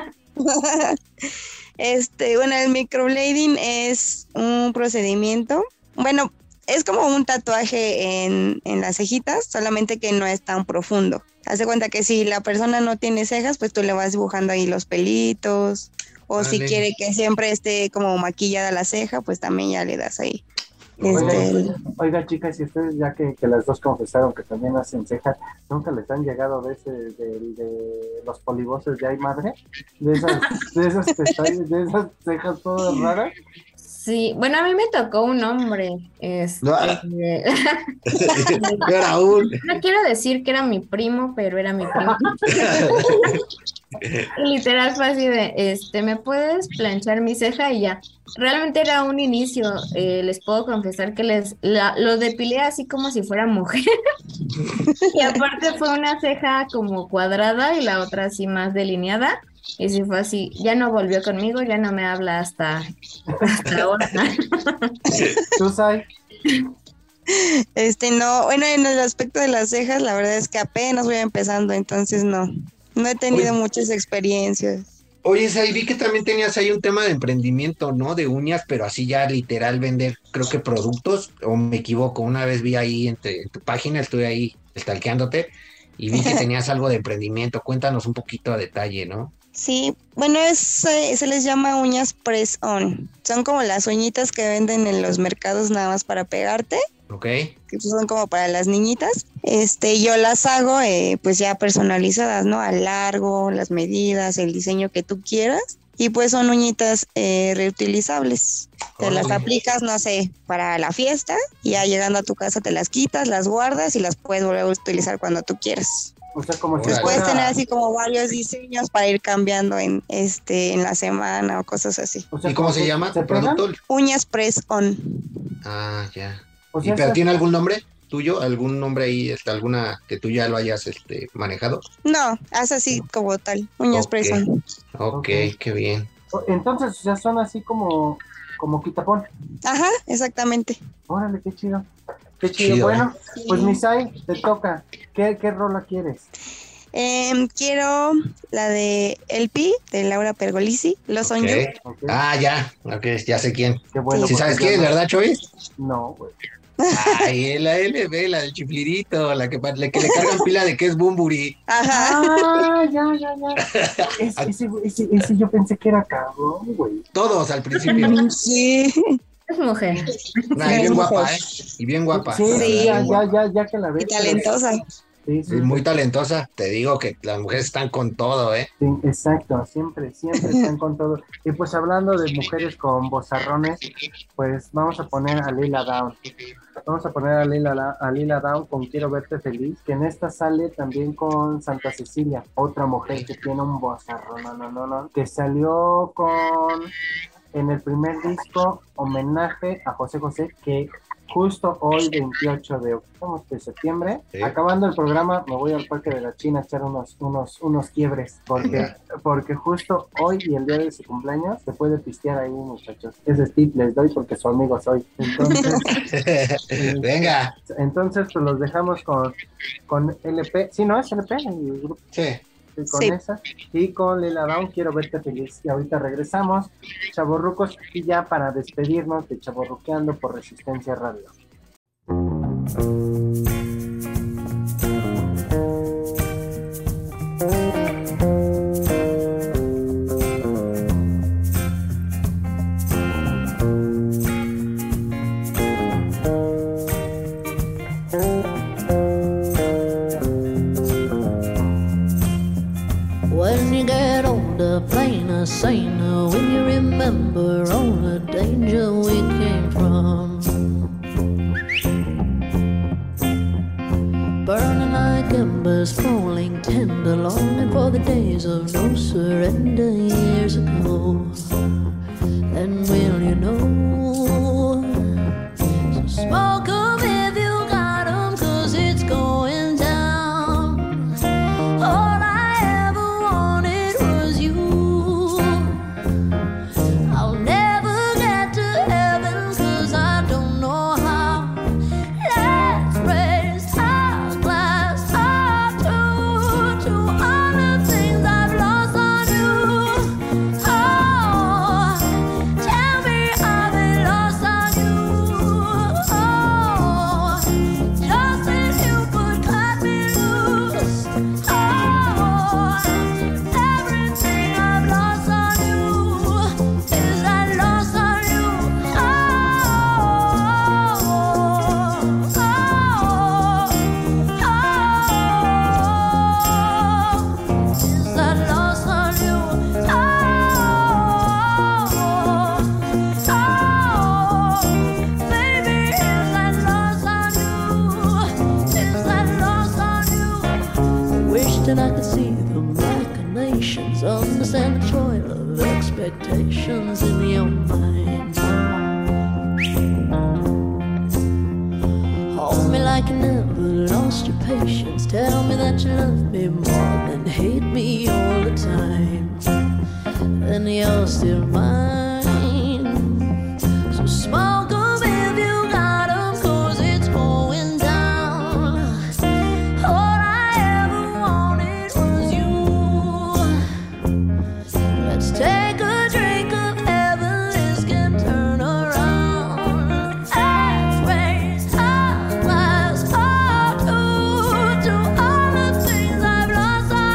Bueno, el microblading es un procedimiento, bueno, es como un tatuaje en las cejitas, solamente que no es tan profundo. Haz de cuenta que si la persona no tiene cejas, pues tú le vas dibujando ahí los pelitos, o si quiere que siempre esté como maquillada la ceja, pues también ya le das ahí. Oiga, chicas, y ustedes ya que las dos confesaron que también hacen cejas, ¿nunca les han llegado de los polivoces de ay madre? De esas pestañas, de esas cejas todas raras. Sí, bueno, a mí me tocó un hombre. No quiero decir que era mi primo, pero era mi primo. Y literal fue así de, ¿me puedes planchar mi ceja? Y ya. Realmente era un inicio. Les puedo confesar que lo depilé así como si fuera mujer. Y aparte fue una ceja como cuadrada y la otra así más delineada. Y sí fue así, ya no volvió conmigo, ya no me habla hasta ahora. ¿Tú, Sai? No, bueno, en el aspecto de las cejas, la verdad es que apenas voy empezando, entonces no he tenido muchas experiencias. Oye, Sai, vi que también tenías ahí un tema de emprendimiento, ¿no? De uñas, pero así ya literal vender, creo que productos, o me equivoco, una vez vi ahí en tu página, estuve ahí stalkeándote, y vi que tenías algo de emprendimiento. Cuéntanos un poquito a detalle, ¿no? Sí, bueno, se les llama uñas press-on. Son como las uñitas que venden en los mercados nada más para pegarte. Ok. Que son como para las niñitas. Yo las hago pues ya personalizadas, ¿no? Al largo, las medidas, el diseño que tú quieras. Y pues son uñitas reutilizables. Te las aplicas, no sé, para la fiesta. Y ya llegando a tu casa te las quitas, las guardas y las puedes volver a utilizar cuando tú quieras. O sea, como si Pues puedes fuera- tener así como varios diseños para ir cambiando en la semana o cosas así. o sea, ¿Y cómo como se que llama se tu pegan. producto? Uñas press on. Ah, ya. O sea, ¿Pero esas- tiene algún nombre tuyo? ¿Algún nombre ahí, alguna que tú ya lo hayas manejado? No, haz así como tal. Uñas Ok. press on. Ok, qué bien. Entonces, o sea, son así como quitapón. Ajá, exactamente. Órale, qué chido. Qué chido. Chido, Bueno, Sí. pues Misai, te toca. ¿Qué rola quieres? Quiero la de LP de Laura Pergolisi, Los Son Ok. You. Ok. Ah, ya. Ok, ya sé quién. Qué bueno. ¿Sí porque sabes ya quién es, no- verdad, Choy? No, güey. Ay, la LB, la del chiflirito, la que le cargan pila de que es Bumburi. Ajá. Ah, ya. Ese yo pensé que era cabrón, güey. Todos al principio. Sí. Es mujer. Nah, y bien guapa, ¿eh? Y bien guapa. Sí, Sí. ya que la ves. Y talentosa. Sí, Y muy talentosa. Te digo que las mujeres están con todo, ¿eh? Sí, exacto, siempre están con todo. Y pues hablando de mujeres con vozarrones, pues vamos a poner a Lila Down. Vamos a poner a Lila Down con Quiero Verte Feliz, que en esta sale también con Santa Cecilia, otra mujer que tiene un vozarrón, no, que salió en el primer disco homenaje a José José, que justo hoy, 28 de septiembre, Sí. acabando el programa, me voy al Parque de la China a echar unos quiebres, porque justo hoy y el día de su cumpleaños se puede pistear ahí, muchachos. Ese tip les doy porque su amigo soy. Venga. Entonces, pues los dejamos con LP. Sí, ¿no es LP? El grupo. Sí. Sí, con Sí. esa y con Lila Down, Quiero Verte Feliz. Y ahorita regresamos, chavorrucos, y ya para despedirnos de Chavorruqueando por Resistencia Radio. When you get older, plainer, saner, when you remember all the danger we came from. Burning like embers, falling tender, longing for the days of no surrender years ago. And will you know? So smoke 'em if you got 'em, 'cause it's going down. All I ever wanted was you. I'll never get to heaven 'cause I don't know how. Let's raise our glass up to all the things I've lost on you. Oh, tell me I've been lost on you. Oh, just as you could cut me loose. Oh, everything I've lost on you is I lost on you. Oh, is I lost on you. Baby, is I lost on you? Is I lost on you? I wish that I could see the machinations, understand the toil of expectations in your mind. Hold me like you never lost your patience. Tell me that you love me more than hate me all the time. And you're still mine. So smoke 'em if you got 'em, 'cause it's going down. All I ever wanted was you. Let's take a drink of heaven, this can turn around. Let's raise our glass up to all the things I've lost on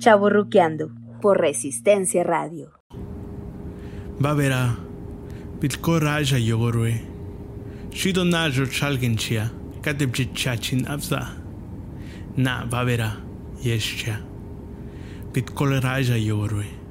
Chavorruqueando por Resistencia Radio. Babera, Bitko Raja Yogorwe, Shido Najo Chalginchia, Katibchichin Abza, Na Babera, Yescha, Bitko Raja Yogorwe.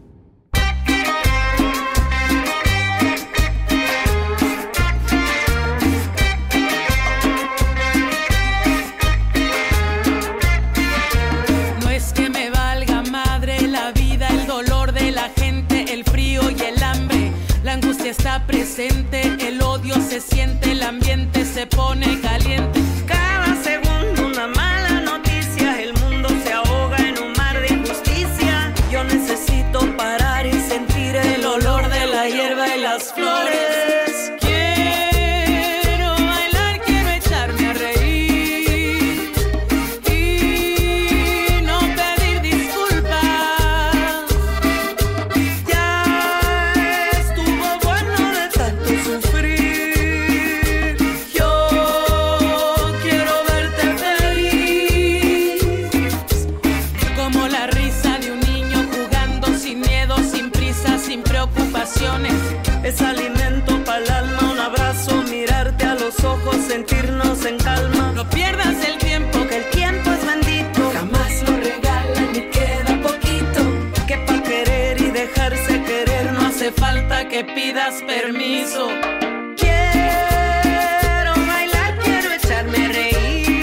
Está presente, el odio se siente, el ambiente se pone caliente. Cada segundo una mala noticia, el mundo se ahoga en un mar de injusticia. Yo necesito parar y sentir el olor de la hierba y las flores. Quiero bailar, quiero echarme a reír y no pedir disculpas. Es alimento para el alma, un abrazo, mirarte a los ojos, sentirnos en calma. No pierdas el tiempo, que el tiempo es bendito. Jamás lo regalan y queda poquito. Que para querer y dejarse querer no hace falta que pidas permiso. Quiero bailar, quiero echarme a reír.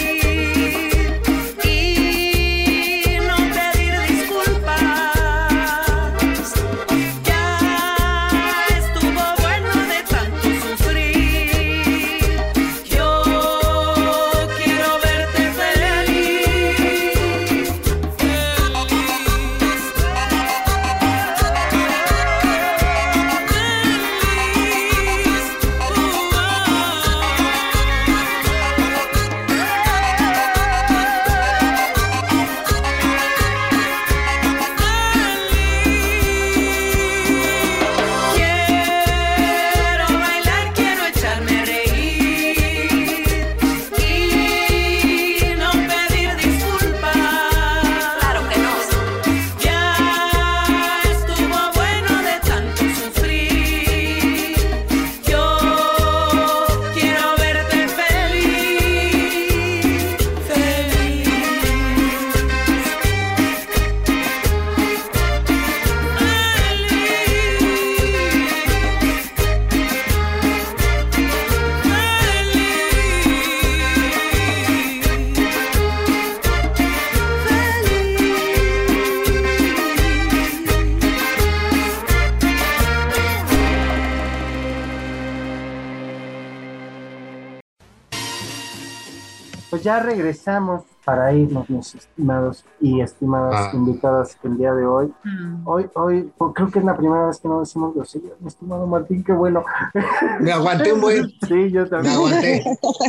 Pues ya regresamos para irnos, mis estimados y estimadas invitadas el día de hoy. Hoy creo que es la primera vez que no decimos groserías, mi estimado Martín, qué bueno. Me aguanté un buen. Sí, yo también. Me aguanté.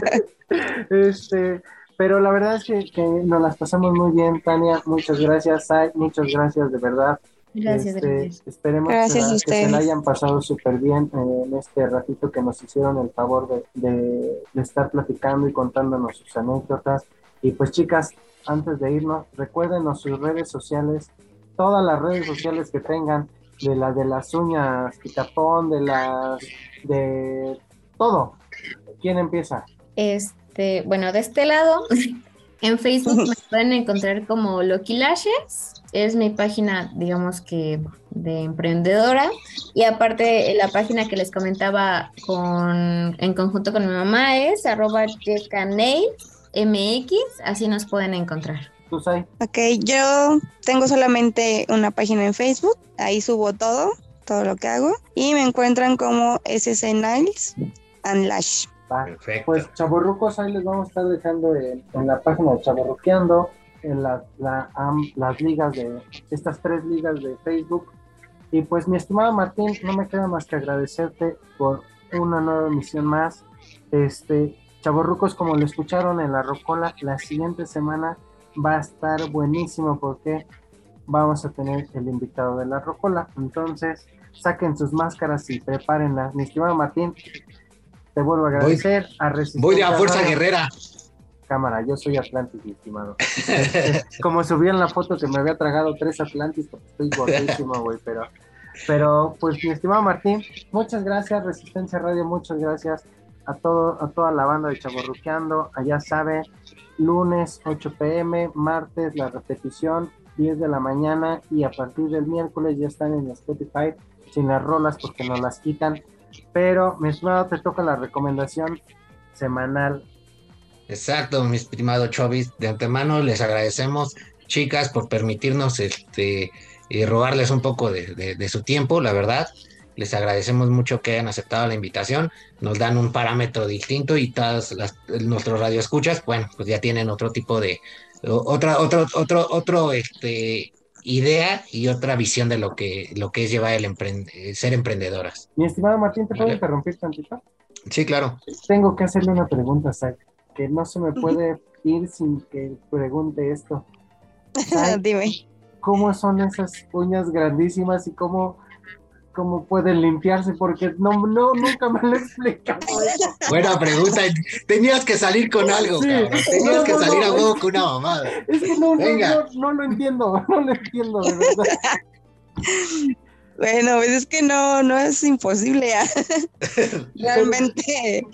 Pero la verdad es que nos las pasamos muy bien, Tania. Muchas gracias, Sai, muchas gracias de verdad. Gracias. Esperemos gracias que se la hayan pasado súper bien en este ratito que nos hicieron el favor de estar platicando y contándonos sus anécdotas. Y pues, chicas, antes de irnos, recuérdenos sus redes sociales, todas las redes sociales que tengan, de las uñas, Picapón, de todo. ¿Quién empieza? Bueno, de este lado, en Facebook me pueden encontrar como Loki Lashes. Es mi página, digamos que de emprendedora, y aparte la página que les comentaba en conjunto con mi mamá es @YekaNailsMX, así nos pueden encontrar. ¿Tú, Sai? Ok, yo tengo solamente una página en Facebook, ahí subo todo lo que hago, y me encuentran como SC Nails and Lash. Perfecto. Pues chavorrucos, ahí les vamos a estar dejando en la página de Chavorruqueando, en las ligas estas 3 ligas de Facebook. Y pues, mi estimado Martín, no me queda más que agradecerte por una nueva emisión más. Chavorrucos, como lo escucharon en la Rocola, la siguiente semana va a estar buenísimo porque vamos a tener el invitado de la Rocola. Entonces, saquen sus máscaras y prepárenlas. Mi estimado Martín, te vuelvo a agradecer. Voy de a fuerza guerrera. Cámara, yo soy Atlantis, mi estimado. Como subí en la foto que me había tragado 3 Atlantis porque estoy gordísimo, güey, pero pues mi estimado Martín, muchas gracias, Resistencia Radio, muchas gracias a toda la banda de Chavorruqueando. Allá sabe, lunes 8 p.m, martes la repetición 10 de la mañana y a partir del miércoles ya están en Spotify sin las rolas porque nos las quitan. Pero mi estimado, te toca la recomendación semanal. Exacto, mi estimado Chovis, de antemano les agradecemos, chicas, por permitirnos robarles un poco de su tiempo, la verdad. Les agradecemos mucho que hayan aceptado la invitación, nos dan un parámetro distinto y todas nuestros radioescuchas, bueno, pues ya tienen otro tipo de, idea y otra visión de lo que es llevar ser emprendedoras. Mi estimado Martín, ¿te puedo interrumpir tantito? Sí, claro. Tengo que hacerle una pregunta, Zach, que no se me puede ir sin que pregunte esto. Dime. ¿Cómo son esas uñas grandísimas y cómo pueden limpiarse? Porque nunca me lo he explicado eso. Buena pregunta. Tenías que salir con algo, sí, cabrón. Tenías que salir a huevo con una mamada. Es que no lo entiendo, de verdad. Bueno, pues es que no es imposible. Realmente,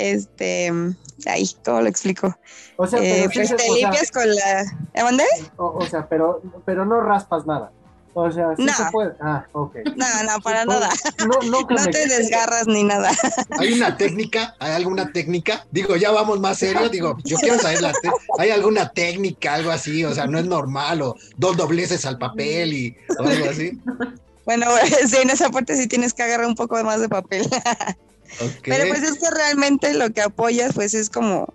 ay, ¿cómo lo explico? O sea, pero pues te limpias con la... ¿Mandé? O sea, pero no raspas nada. O sea, sí se puede. Ah, ok. No, para nada. No te desgarras ni nada. ¿Hay una técnica? ¿Hay alguna técnica? Digo, ya vamos más serio. Digo, yo quiero saber ¿hay alguna técnica, algo así? O sea, no es normal, o 2 dobleces al papel o algo así. Bueno, sí, en esa parte sí tienes que agarrar un poco más de papel. Okay. Pero pues es que realmente lo que apoyas pues es como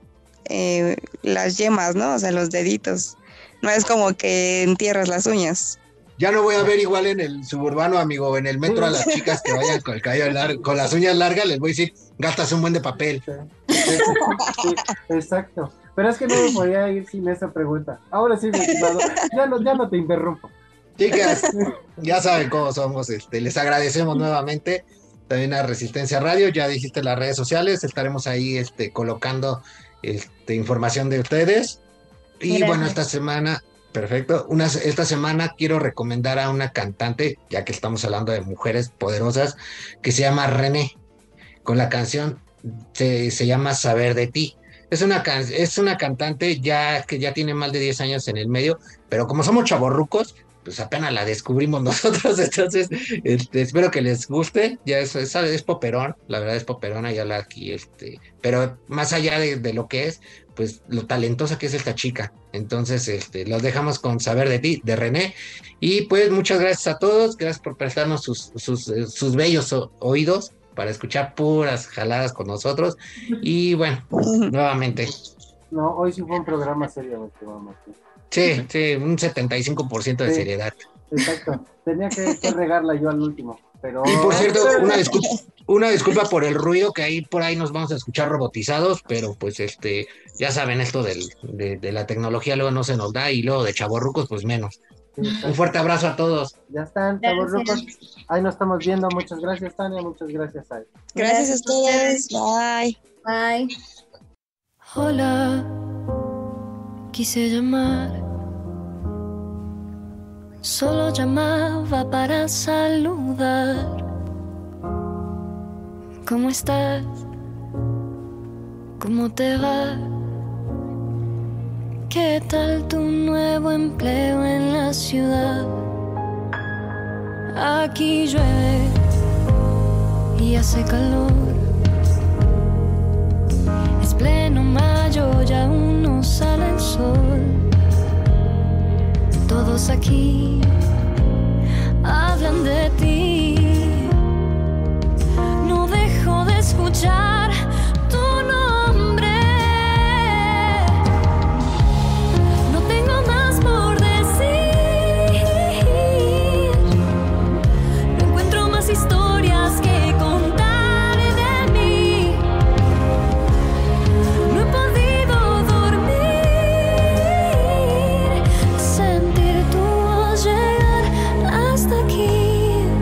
las yemas, ¿no? O sea, los deditos. No es como que entierras las uñas. Ya no voy a ver igual en el suburbano, amigo, en el metro a las chicas que vayan con el cabello largo, con las uñas largas, les voy a decir, gastas un buen de papel. Sí, exacto. Pero es que no me podía ir sin esa pregunta. Ahora sí, mi estimado, ya no te interrumpo. Chicas, ya saben cómo somos, les agradecemos nuevamente también a Resistencia Radio, ya dijiste las redes sociales, estaremos ahí colocando información de ustedes. Y gracias. Bueno, esta semana... Perfecto. Esta semana quiero recomendar a una cantante, ya que estamos hablando de mujeres poderosas, que se llama René. Con la canción se llama Saber de ti. Es una cantante que ya tiene más de 10 años en el medio, pero como somos chavorrucos, pues apenas la descubrimos nosotros, entonces espero que les guste. Ya es poperón, la verdad es poperona, ya aquí, pero más allá de lo que es, pues lo talentosa que es esta chica. Entonces, los dejamos con Saber de ti, de René. Y pues muchas gracias a todos, gracias por prestarnos sus bellos oídos para escuchar puras jaladas con nosotros. Y bueno, nuevamente. No, hoy sí fue un programa serio, Martín. Sí, un 75% de seriedad. Exacto, tenía que regarla yo al último. Pero... Y por cierto, una disculpa por el ruido, que por ahí nos vamos a escuchar robotizados, pero pues ya saben, esto de la tecnología luego no se nos da, y luego de chavorrucos pues menos. Un fuerte abrazo a todos. Ya están, chavorrucos. Ahí nos estamos viendo. Muchas gracias, Tania. Muchas gracias, Ay. Gracias a ustedes. Bye. Bye. Hola, quise llamar. Solo llamaba para saludar. ¿Cómo estás? ¿Cómo te va? ¿Qué tal tu nuevo empleo en la ciudad? Aquí llueve y hace calor. Es pleno mayo y aún no sale el sol. Todos aquí hablan de ti. No dejo de escuchar tu nombre. No tengo más por decir. No encuentro más historias que contar de mí. No he podido dormir. Sentir tu voz llegar hasta aquí.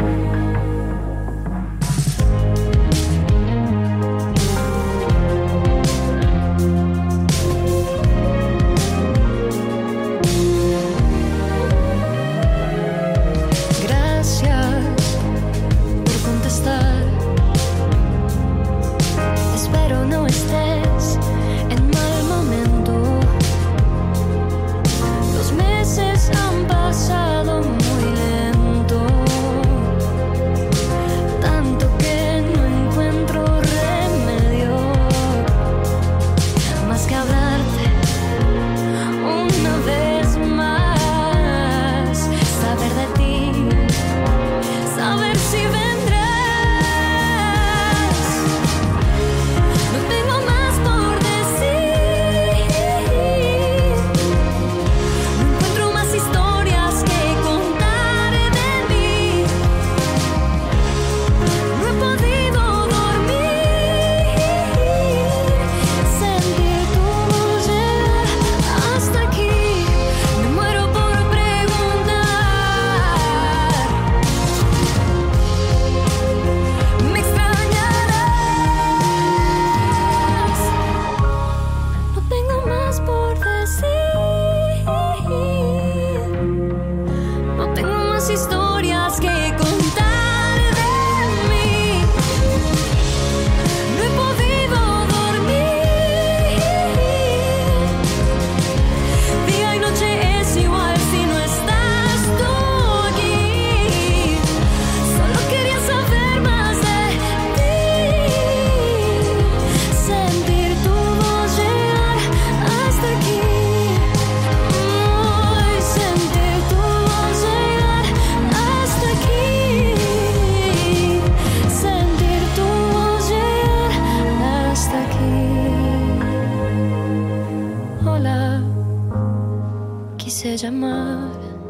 quise llamar.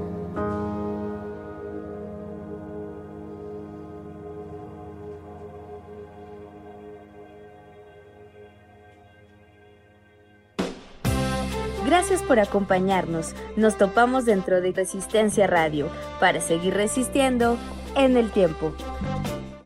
Gracias por acompañarnos. Nos topamos dentro de Resistencia Radio para seguir resistiendo en el tiempo.